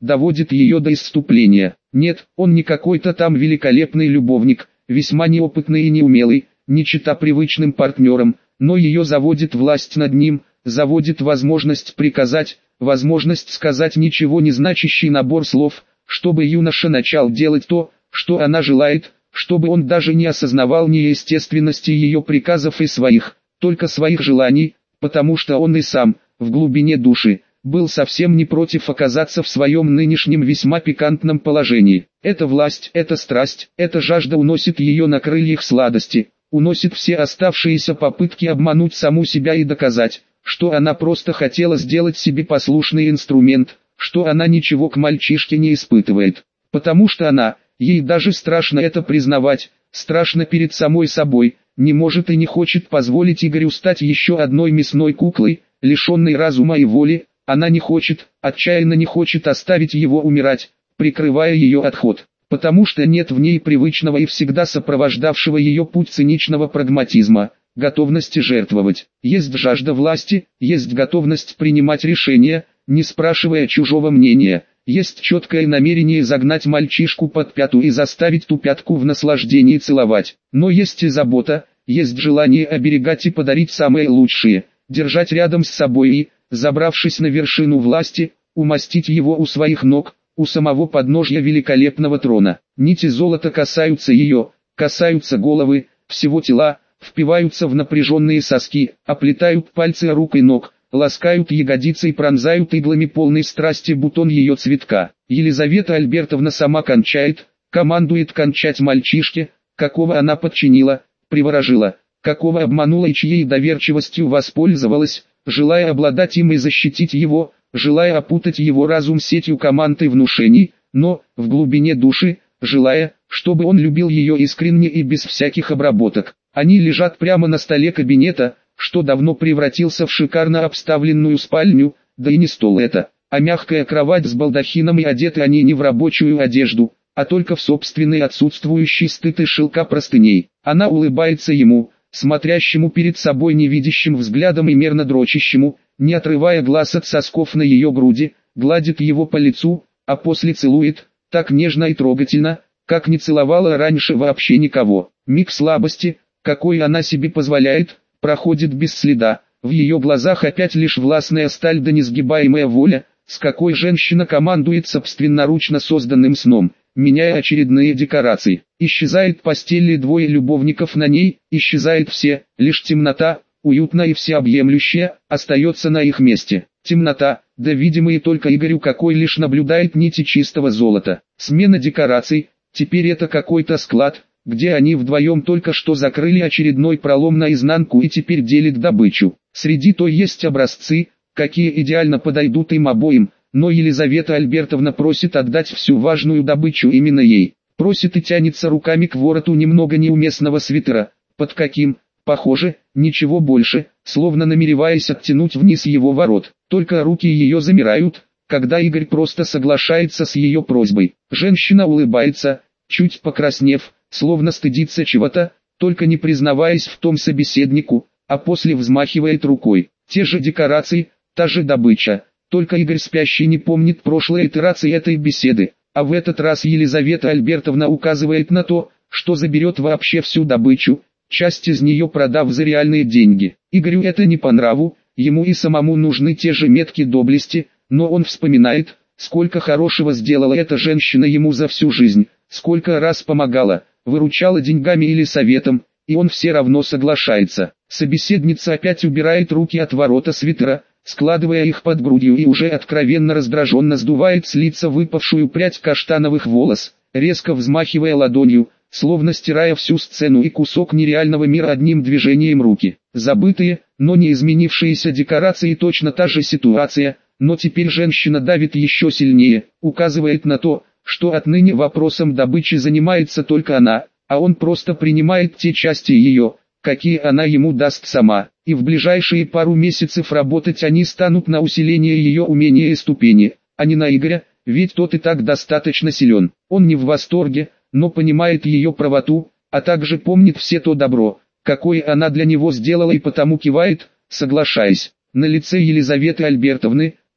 доводит ее до исступления. Нет, он не какой-то там великолепный любовник, весьма неопытный и неумелый, не чета привычным партнерам, но ее заводит власть над ним, заводит возможность приказать, возможность сказать ничего не значащий набор слов, чтобы юноша начал делать то, что она желает, чтобы он даже не осознавал неестественности ее приказов и своих, только своих желаний, потому что он и сам, в глубине души, был совсем не против оказаться в своем нынешнем весьма пикантном положении. Эта власть, эта страсть, эта жажда уносит ее на крыльях сладости, уносит все оставшиеся попытки обмануть саму себя и доказать, что она просто хотела сделать себе послушный инструмент, что она ничего к мальчишке не испытывает, потому что она, ей даже страшно это признавать, страшно перед самой собой, не может и не хочет позволить Игорю стать еще одной мясной куклой, лишенной разума и воли. Она не хочет, отчаянно не хочет оставить его умирать, прикрывая ее отход, потому что нет в ней привычного и всегда сопровождавшего ее путь циничного прагматизма, готовности жертвовать. Есть жажда власти, есть готовность принимать решения, не спрашивая чужого мнения, есть четкое намерение загнать мальчишку под пяту и заставить ту пятку в наслаждении целовать. Но есть и забота, есть желание оберегать и подарить самое лучшее, держать рядом с собой и, забравшись на вершину власти, умастить его у своих ног, у самого подножья великолепного трона. Нити золота касаются ее, касаются головы, всего тела, впиваются в напряженные соски, оплетают пальцы рук и ног, ласкают ягодицы и пронзают иглами полной страсти бутон ее цветка. Елизавета Альбертовна сама кончает, командует кончать мальчишке, какого она подчинила, приворожила, какого обманула и чьей доверчивостью воспользовалась, желая обладать им и защитить его, желая опутать его разум сетью команд и внушений, но, в глубине души, желая, чтобы он любил ее искренне и без всяких обработок. Они лежат прямо на столе кабинета, что давно превратился в шикарно обставленную спальню, да и не стол это, а мягкая кровать с балдахином, и одеты они не в рабочую одежду, а только в собственный отсутствующий стыд и шелка простыней. Она улыбается ему, смотрящему перед собой невидящим взглядом и мерно дрочащему, не отрывая глаз от сосков на ее груди, гладит его по лицу, а после целует, так нежно и трогательно, как не целовала раньше вообще никого. Миг слабости, какой она себе позволяет, проходит без следа, в ее глазах опять лишь властная сталь да несгибаемая воля, с какой женщина командует собственноручно созданным сном, меняя очередные декорации. Исчезает постель и двое любовников на ней, исчезает все, лишь темнота, уютная и всеобъемлющая, остается на их месте. Темнота, да видимые только Игорю, какой лишь наблюдает нити чистого золота. Смена декораций, теперь это какой-то склад, где они вдвоем только что закрыли очередной пролом наизнанку и теперь делят добычу. Среди той есть образцы, какие идеально подойдут им обоим, но Елизавета Альбертовна просит отдать всю важную добычу именно ей. Просит и тянется руками к вороту немного неуместного свитера, под каким, похоже, ничего больше, словно намереваясь оттянуть вниз его ворот. Только руки ее замирают, когда Игорь просто соглашается с ее просьбой. Женщина улыбается, чуть покраснев, словно стыдится чего-то, только не признаваясь в том собеседнику, а после взмахивает рукой. Те же декорации, та же добыча, только Игорь спящий не помнит прошлой итерации этой беседы, а в этот раз Елизавета Альбертовна указывает на то, что заберет вообще всю добычу, часть из нее продав за реальные деньги. Игорю это не по нраву, ему и самому нужны те же метки доблести, но он вспоминает, сколько хорошего сделала эта женщина ему за всю жизнь, сколько раз помогала, выручала деньгами или советом, и он все равно соглашается. Собеседница опять убирает руки от ворота свитера, складывая их под грудью, и уже откровенно раздраженно сдувает с лица выпавшую прядь каштановых волос, резко взмахивая ладонью, словно стирая всю сцену и кусок нереального мира одним движением руки. Забытые, но не изменившиеся декорации, точно та же ситуация, но теперь женщина давит еще сильнее, указывает на то, что отныне вопросом добычи занимается только она, а он просто принимает те части ее, какие она ему даст сама, и в ближайшие пару месяцев работать они станут на усиление ее умения и ступени, а не на Игоря, ведь тот и так достаточно силен. Он не в восторге, но понимает ее правоту, а также помнит все то добро, какое она для него сделала, и потому кивает, соглашаясь. На лице Елизаветы Альбертовны,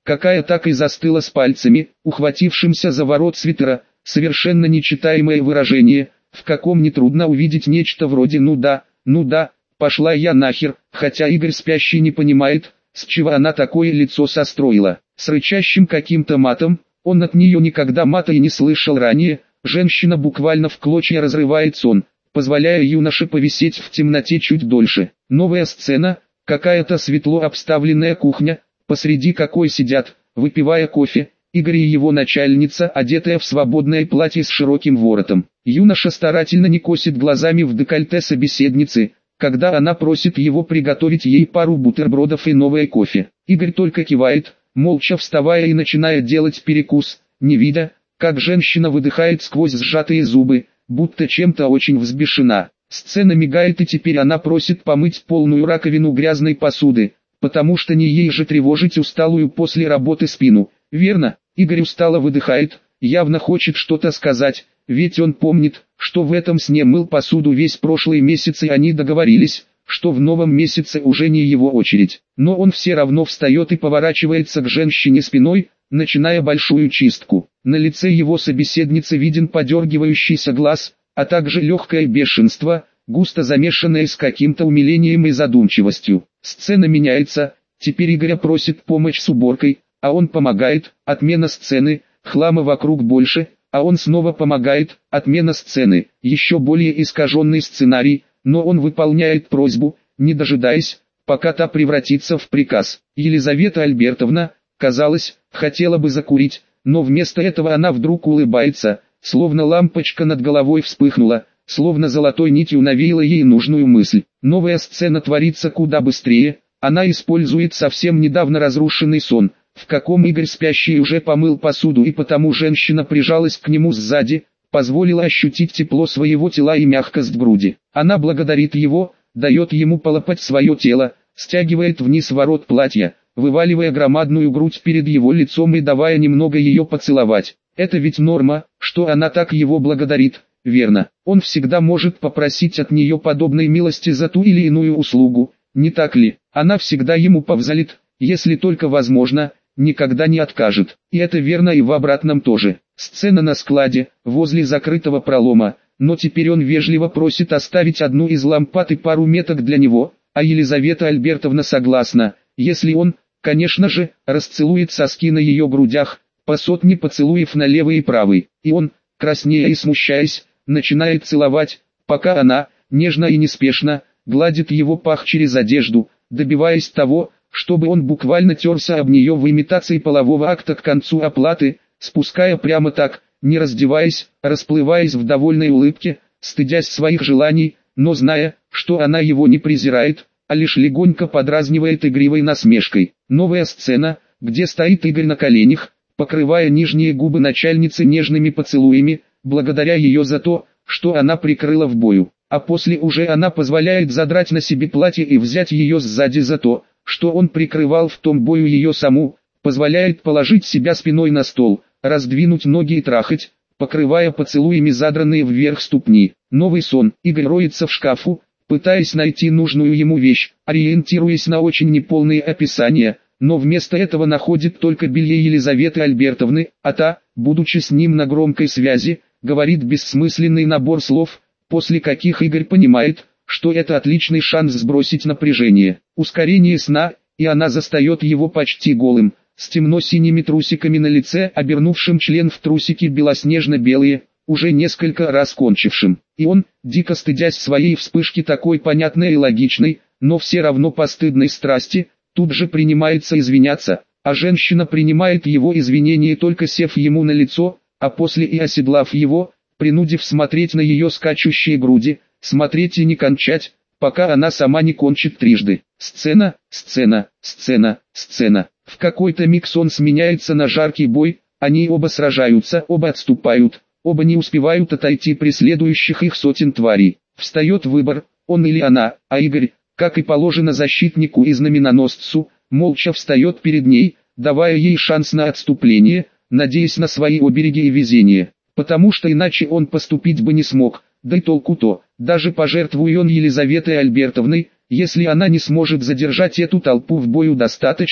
какая так и застыла с пальцами, ухватившимся за ворот свитера, совершенно нечитаемое выражение, в каком нетрудно увидеть нечто вроде ну да, пошла я нахер», хотя Игорь спящий не понимает, с чего она такое лицо состроила. С рычащим каким-то матом, он от нее никогда мата и не слышал ранее, женщина буквально в клочья разрывает сон, позволяя юноше повисеть в темноте чуть дольше. Новая сцена, какая-то светло обставленная кухня, посреди какой сидят, выпивая кофе, Игорь и его начальница, одетая в свободное платье с широким воротом. Юноша старательно не косит глазами в декольте собеседницы, когда она просит его приготовить ей пару бутербродов и новое кофе. Игорь только кивает, молча вставая и начиная делать перекус, не видя, как женщина выдыхает сквозь сжатые зубы, будто чем-то очень взбешена. Сцена мигает, и теперь она просит помыть полную раковину грязной посуды, потому что не ей же тревожить усталую после работы спину. Верно, Игорь устало выдыхает, явно хочет что-то сказать, ведь он помнит, что в этом сне мыл посуду весь прошлый месяц, и они договорились, что в новом месяце уже не его очередь. Но он все равно встает и поворачивается к женщине спиной, начиная большую чистку. На лице его собеседницы виден подергивающийся глаз, а также легкое бешенство, густо замешанное с каким-то умилением и задумчивостью. Сцена меняется, теперь Игоря просит помощь с уборкой, а он помогает, отмена сцены, хлама вокруг больше, а он снова помогает, отмена сцены, еще более искаженный сценарий, но он выполняет просьбу, не дожидаясь, пока та превратится в приказ. Елизавета Альбертовна, казалось, хотела бы закурить, но вместо этого она вдруг улыбается, словно лампочка над головой вспыхнула, словно золотой нитью навеяла ей нужную мысль. Новая сцена творится куда быстрее, она использует совсем недавно разрушенный сон, в каком Игорь спящий уже помыл посуду, и потому женщина прижалась к нему сзади, позволила ощутить тепло своего тела и мягкость груди. Она благодарит его, дает ему полопать свое тело, стягивает вниз ворот платья, вываливая громадную грудь перед его лицом и давая немного ее поцеловать. Это ведь норма, что она так его благодарит, верно? Он всегда может попросить от нее подобной милости за ту или иную услугу, не так ли? Она всегда ему повзалит, если только возможно, никогда не откажет. И это верно и в обратном тоже. Сцена на складе, возле закрытого пролома, но теперь он вежливо просит оставить одну из лампад и пару меток для него, а Елизавета Альбертовна согласна, если он, конечно же, расцелует соски на ее грудях, по сотне поцелуев налево и правый, и он, краснея и смущаясь, начинает целовать, пока она, нежно и неспешно, гладит его пах через одежду, добиваясь того, чтобы он буквально терся об нее в имитации полового акта к концу оплаты, спуская прямо так, не раздеваясь, расплываясь в довольной улыбке, стыдясь своих желаний, но зная, что она его не презирает, а лишь легонько подразнивает игривой насмешкой. Новая сцена, где стоит Игорь на коленях, покрывая нижние губы начальницы нежными поцелуями, благодаря ее за то, что она прикрыла в бою, а после уже она позволяет задрать на себе платье и взять ее сзади за то, что он прикрывал в том бою ее саму, позволяет положить себя спиной на стол, раздвинуть ноги и трахать, покрывая поцелуями задранные вверх ступни. Новый сон. Игорь роется в шкафу, пытаясь найти нужную ему вещь, ориентируясь на очень неполные описания, но вместо этого находит только белье Елизаветы Альбертовны, а та, будучи с ним на громкой связи, говорит бессмысленный набор слов, после каких Игорь понимает, что это отличный шанс сбросить напряжение. Ускорение сна, и она застает его почти голым, с темно-синими трусиками на лице, обернувшим член в трусики белоснежно-белые, уже несколько раз кончившим. И он, дико стыдясь своей вспышки такой понятной и логичной, но все равно постыдной страсти, тут же принимается извиняться, а женщина принимает его извинения, только сев ему на лицо, а после и оседлав его, принудив смотреть на ее скачущие груди, смотреть и не кончать, пока она сама не кончит трижды. Сцена, сцена, сцена, сцена. В какой-то миг сон сменяется на жаркий бой, они оба сражаются, оба отступают, оба не успевают отойти преследующих их сотен тварей. Встает выбор, он или она, а Игорь, как и положено защитнику и знаменоносцу, молча встает перед ней, давая ей шанс на отступление, надеясь на свои обереги и везение, потому что иначе он поступить бы не смог, да и толку-то, даже пожертвуя он Елизаветой Альбертовной, если она не сможет задержать эту толпу в бою достаточно,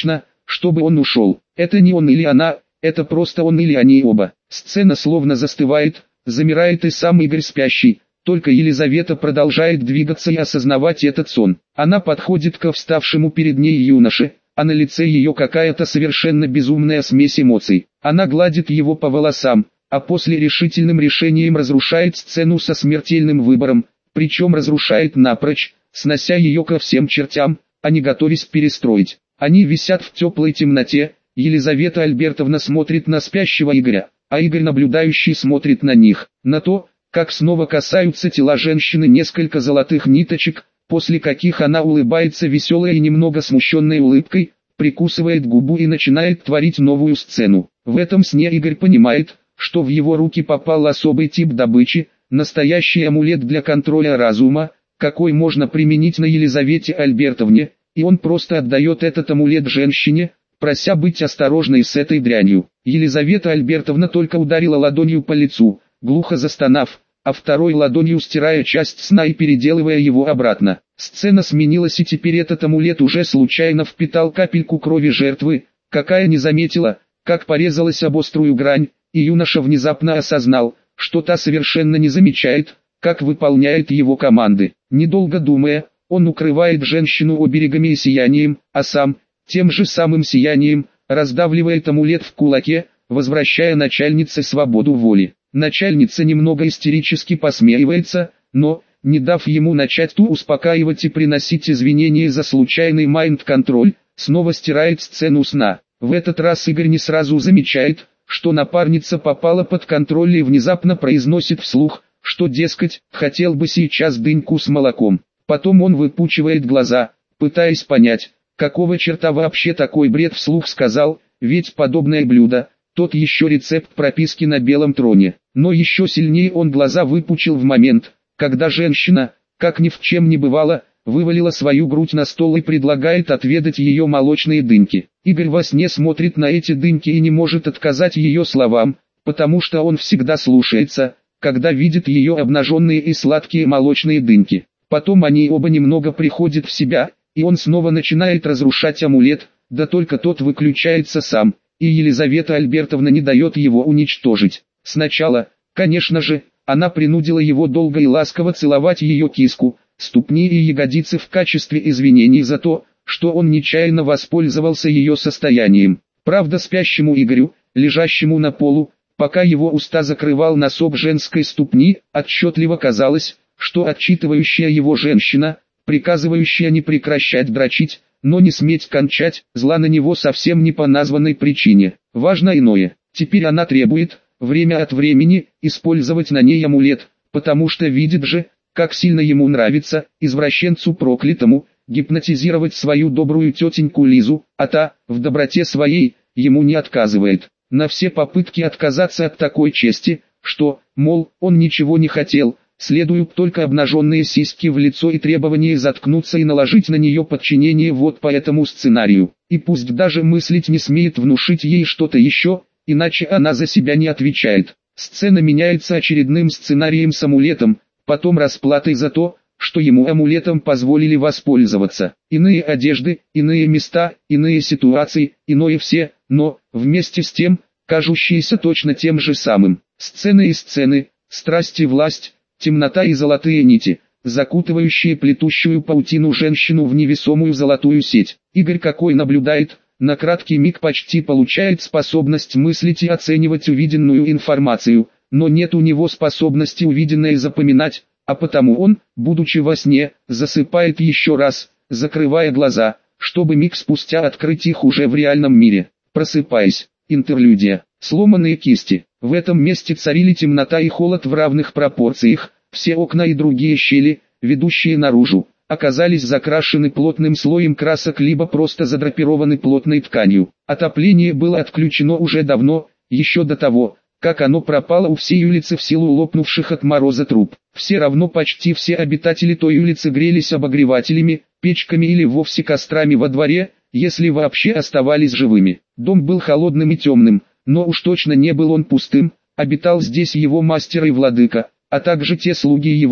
чтобы он ушел. Это не он или она, это просто он или они оба. Сцена словно застывает, замирает и сам Игорь спящий. Только Елизавета продолжает двигаться и осознавать этот сон. Она подходит ко вставшему перед ней юноше, а на лице ее какая-то совершенно безумная смесь эмоций. Она гладит его по волосам, а после решительным решением разрушает сцену со смертельным выбором, причем разрушает напрочь, снося ее ко всем чертям, а не готовясь перестроить. Они висят в теплой темноте, Елизавета Альбертовна смотрит на спящего Игоря, а Игорь наблюдающий смотрит на них, на то, как снова касаются тела женщины несколько золотых ниточек, после каких она улыбается веселой и немного смущенной улыбкой, прикусывает губу и начинает творить новую сцену. В этом сне Игорь понимает, что в его руки попал особый тип добычи, настоящий амулет для контроля разума, какой можно применить на Елизавете Альбертовне, и он просто отдает этот амулет женщине, прося быть осторожной с этой дрянью. Елизавета Альбертовна только ударила ладонью по лицу, глухо застонав, а второй ладонью стирая часть сна и переделывая его обратно. Сцена сменилась, и теперь этот амулет уже случайно впитал капельку крови жертвы, какая не заметила, как порезалась об острую грань, и юноша внезапно осознал, что та совершенно не замечает, как выполняет его команды. Недолго думая, он укрывает женщину оберегами и сиянием, а сам, тем же самым сиянием, раздавливает амулет в кулаке, возвращая начальнице свободу воли. Начальница немного истерически посмеивается, но, не дав ему начать успокаивать и приносить извинения за случайный майнд-контроль, снова стирает сцену сна. В этот раз Игорь не сразу замечает, что напарница попала под контроль и внезапно произносит вслух, что, дескать, хотел бы сейчас дыньку с молоком. Потом он выпучивает глаза, пытаясь понять, какого черта вообще такой бред вслух сказал, ведь подобное блюдо, тот еще рецепт прописки на белом троне. Но еще сильнее он глаза выпучил в момент, когда женщина, как ни в чем не бывало, вывалила свою грудь на стол и предлагает отведать ее молочные дыньки. Игорь во сне смотрит на эти дыньки и не может отказать ее словам, потому что он всегда слушается, когда видит ее обнаженные и сладкие молочные дыньки. Потом они оба немного приходят в себя, и он снова начинает разрушать амулет, да только тот выключается сам, и Елизавета Альбертовна не дает его уничтожить. Сначала, конечно же, она принудила его долго и ласково целовать ее киску, ступни и ягодицы в качестве извинений за то, что он нечаянно воспользовался ее состоянием. Правда, спящему Игорю, лежащему на полу, пока его уста закрывал носок женской ступни, отчетливо казалось, что отчитывающая его женщина, приказывающая не прекращать дрочить, но не сметь кончать, зла на него совсем не по названной причине. Важно иное. Теперь она требует, время от времени, использовать на ней амулет, потому что видит же, как сильно ему нравится, извращенцу проклятому, гипнотизировать свою добрую тетеньку Лизу, а та, в доброте своей, ему не отказывает. На все попытки отказаться от такой чести, что, мол, он ничего не хотел, следуют только обнаженные сиськи в лицо и требование заткнуться и наложить на нее подчинение вот по этому сценарию. И пусть даже мыслить не смеет внушить ей что-то еще, иначе она за себя не отвечает. Сцена меняется очередным сценарием с амулетом, потом расплатой за то, что ему амулетом позволили воспользоваться. Иные одежды, иные места, иные ситуации, иное все, но, вместе с тем, кажущиеся точно тем же самым. Сцены и сцены, страсть и власть, темнота и золотые нити, закутывающие плетущую паутину женщину в невесомую золотую сеть. Игорь какой наблюдает, на краткий миг почти получает способность мыслить и оценивать увиденную информацию, но нет у него способности увиденное запоминать, а потому он, будучи во сне, засыпает еще раз, закрывая глаза, чтобы миг спустя открыть их уже в реальном мире. Просыпаясь, интерлюдия, сломанные кисти. В этом месте царили темнота и холод в равных пропорциях, все окна и другие щели, ведущие наружу, оказались закрашены плотным слоем красок либо просто задрапированы плотной тканью. Отопление было отключено уже давно, еще до того, как оно пропало у всей улицы в силу лопнувших от мороза труб. Все равно почти все обитатели той улицы грелись обогревателями, печками или вовсе кострами во дворе, если вообще оставались живыми. Дом был холодным и темным, но уж точно не был он пустым, обитал здесь его мастер и владыка, а также те слуги его,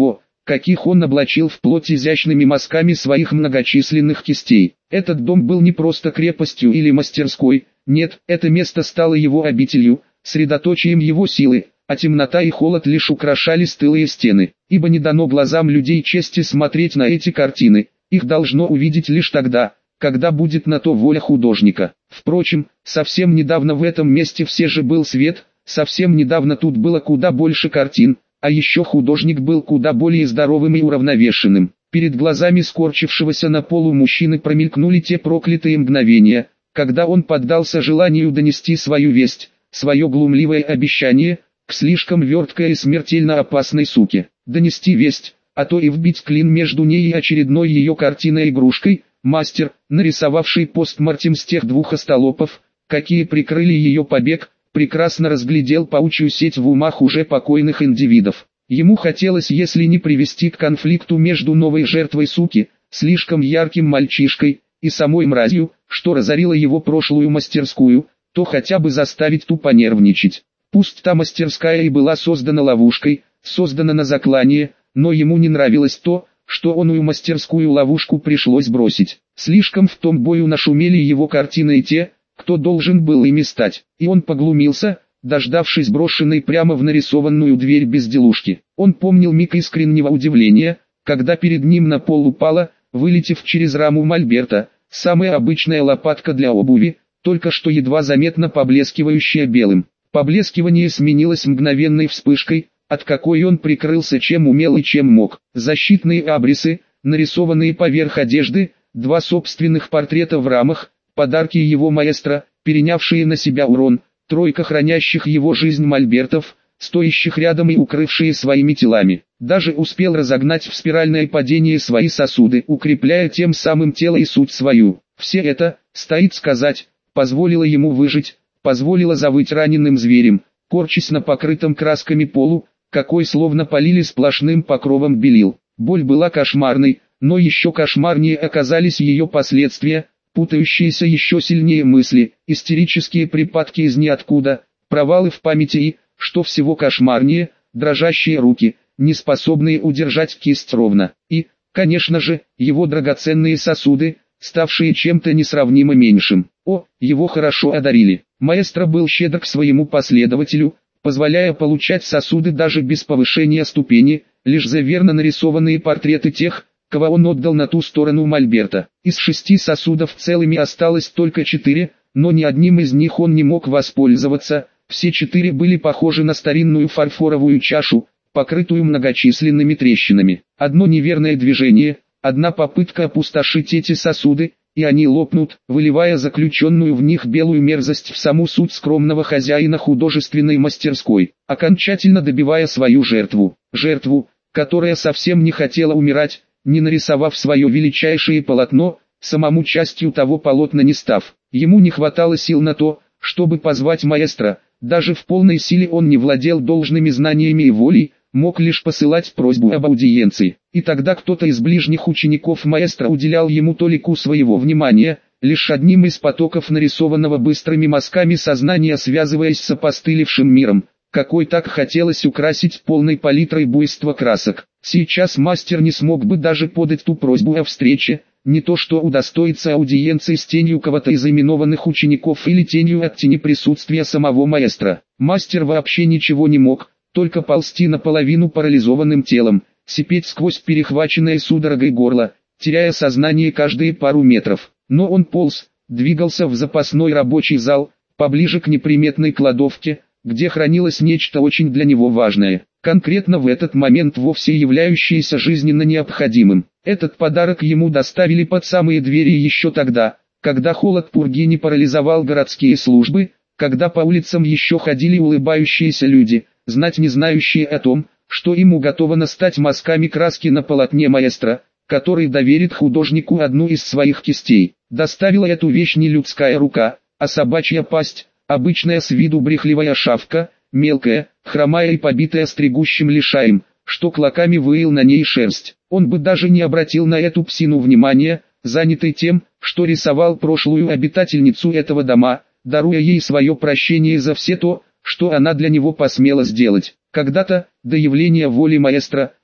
каких он облачил в плоть изящными мазками своих многочисленных кистей. Этот дом был не просто крепостью или мастерской, нет, это место стало его обителью, средоточием его силы, а темнота и холод лишь украшали стылые стены, ибо не дано глазам людей чести смотреть на эти картины, их должно увидеть лишь тогда, когда будет на то воля художника. Впрочем, совсем недавно в этом месте все же был свет, совсем недавно тут было куда больше картин, а еще художник был куда более здоровым и уравновешенным. Перед глазами скорчившегося на полу мужчины промелькнули те проклятые мгновения, когда он поддался желанию донести свою весть, свое глумливое обещание, к слишком верткой и смертельно опасной суке. Донести весть, а то и вбить клин между ней и очередной ее картиной-игрушкой. Мастер, нарисовавший постмортем с тех двух остолопов, какие прикрыли ее побег, прекрасно разглядел паучью сеть в умах уже покойных индивидов. Ему хотелось, если не привести к конфликту между новой жертвой суки, слишком ярким мальчишкой, и самой мразью, что разорила его прошлую мастерскую, то хотя бы заставить ту понервничать. Пусть та мастерская и была создана ловушкой, создана на заклание, но ему не нравилось то, что оную мастерскую ловушку пришлось бросить. Слишком в том бою нашумели его картины и те, кто должен был ими стать, и он поглумился, дождавшись брошенной прямо в нарисованную дверь безделушки. Он помнил миг искреннего удивления, когда перед ним на пол упала, вылетев через раму мольберта, самая обычная лопатка для обуви, только что едва заметно поблескивающая белым. Поблескивание сменилось мгновенной вспышкой, от какой он прикрылся чем умел и чем мог. Защитные абрисы, нарисованные поверх одежды, два собственных портрета в рамах, подарки его маэстро, перенявшие на себя урон, тройка хранящих его жизнь мольбертов, стоящих рядом и укрывшие своими телами. Даже успел разогнать в спиральное падение свои сосуды, укрепляя тем самым тело и суть свою. Все это, стоит сказать, позволило ему выжить, позволило завыть раненым зверем, корчась на покрытом красками полу, какой словно полили сплошным покровом белил. Боль была кошмарной, но еще кошмарнее оказались ее последствия, путающиеся еще сильнее мысли, истерические припадки из ниоткуда, провалы в памяти и, что всего кошмарнее, дрожащие руки, не способные удержать кисть ровно. И, конечно же, его драгоценные сосуды, ставшие чем-то несравнимо меньшим. Его хорошо одарили. Маэстро был щедр к своему последователю, позволяя получать сосуды даже без повышения ступени, лишь за верно нарисованные портреты тех, кого он отдал на ту сторону мольберта. Из 6 сосудов целыми осталось только 4, но ни одним из них он не мог воспользоваться, все 4 были похожи на старинную фарфоровую чашу, покрытую многочисленными трещинами. Одно неверное движение, одна попытка опустошить эти сосуды, и они лопнут, выливая заключенную в них белую мерзость в саму суть скромного хозяина художественной мастерской, окончательно добивая свою жертву. Жертву, которая совсем не хотела умирать, не нарисовав свое величайшее полотно, самому частью того полотна не став. Ему не хватало сил на то, чтобы позвать маэстро, даже в полной силе он не владел должными знаниями и волей, мог лишь посылать просьбу об аудиенции. И тогда кто-то из ближних учеников маэстро уделял ему толику своего внимания, лишь одним из потоков нарисованного быстрыми мазками сознания, связываясь с опостылевшим миром, какой так хотелось украсить полной палитрой буйства красок. Сейчас мастер не смог бы даже подать ту просьбу о встрече, не то что удостоиться аудиенции с тенью кого-то из именованных учеников или тенью от тени присутствия самого маэстро. Мастер вообще ничего не мог, только ползти наполовину парализованным телом, сипеть сквозь перехваченное судорогой горло, теряя сознание каждые пару метров. Но он полз, двигался в запасной рабочий зал, поближе к неприметной кладовке, где хранилось нечто очень для него важное, конкретно в этот момент вовсе являющееся жизненно необходимым. Этот подарок ему доставили под самые двери еще тогда, когда холод пурги не парализовал городские службы, когда по улицам еще ходили улыбающиеся люди, знать не знающие о том, что им уготовано стать мазками краски на полотне маэстро, который доверит художнику одну из своих кистей. Доставила эту вещь не людская рука, а собачья пасть, обычная с виду брехливая шавка, мелкая, хромая и побитая стригущим лишаем, что клоками выил на ней шерсть. Он бы даже не обратил на эту псину внимания, занятый тем, что рисовал прошлую обитательницу этого дома, даруя ей свое прощение за все то, что она для него посмела сделать. Когда-то, до явления воли маэстро,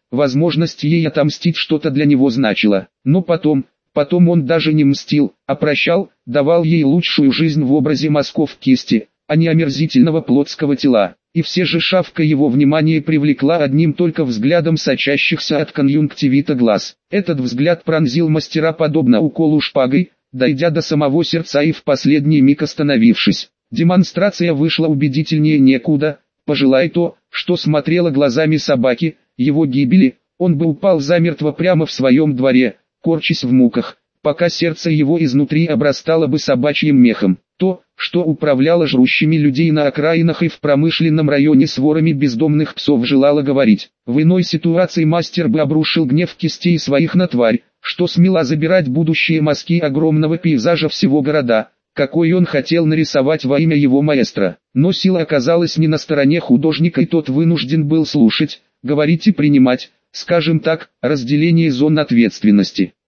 возможность ей отомстить что-то для него значила. Но потом он даже не мстил, а прощал, давал ей лучшую жизнь в образе мазков кисти, а не омерзительного плотского тела. И все же шавка его внимание привлекла одним только взглядом сочащихся от конъюнктивита глаз. Этот взгляд пронзил мастера подобно уколу шпагой, дойдя до самого сердца и в последний миг остановившись. Демонстрация вышла убедительнее некуда. Пожелай то, что смотрело глазами собаки, его гибели, он бы упал замертво прямо в своем дворе, корчась в муках, пока сердце его изнутри обрастало бы собачьим мехом. То, что управляло жрущими людей на окраинах и в промышленном районе сворами бездомных псов, желало говорить. В иной ситуации мастер бы обрушил гнев кистей своих на тварь, что смела забирать будущие мазки огромного пейзажа всего города, какой он хотел нарисовать во имя его маэстро. Но сила оказалась не на стороне художника, и тот вынужден был слушать, говорить и принимать, скажем так, разделение зон ответственности.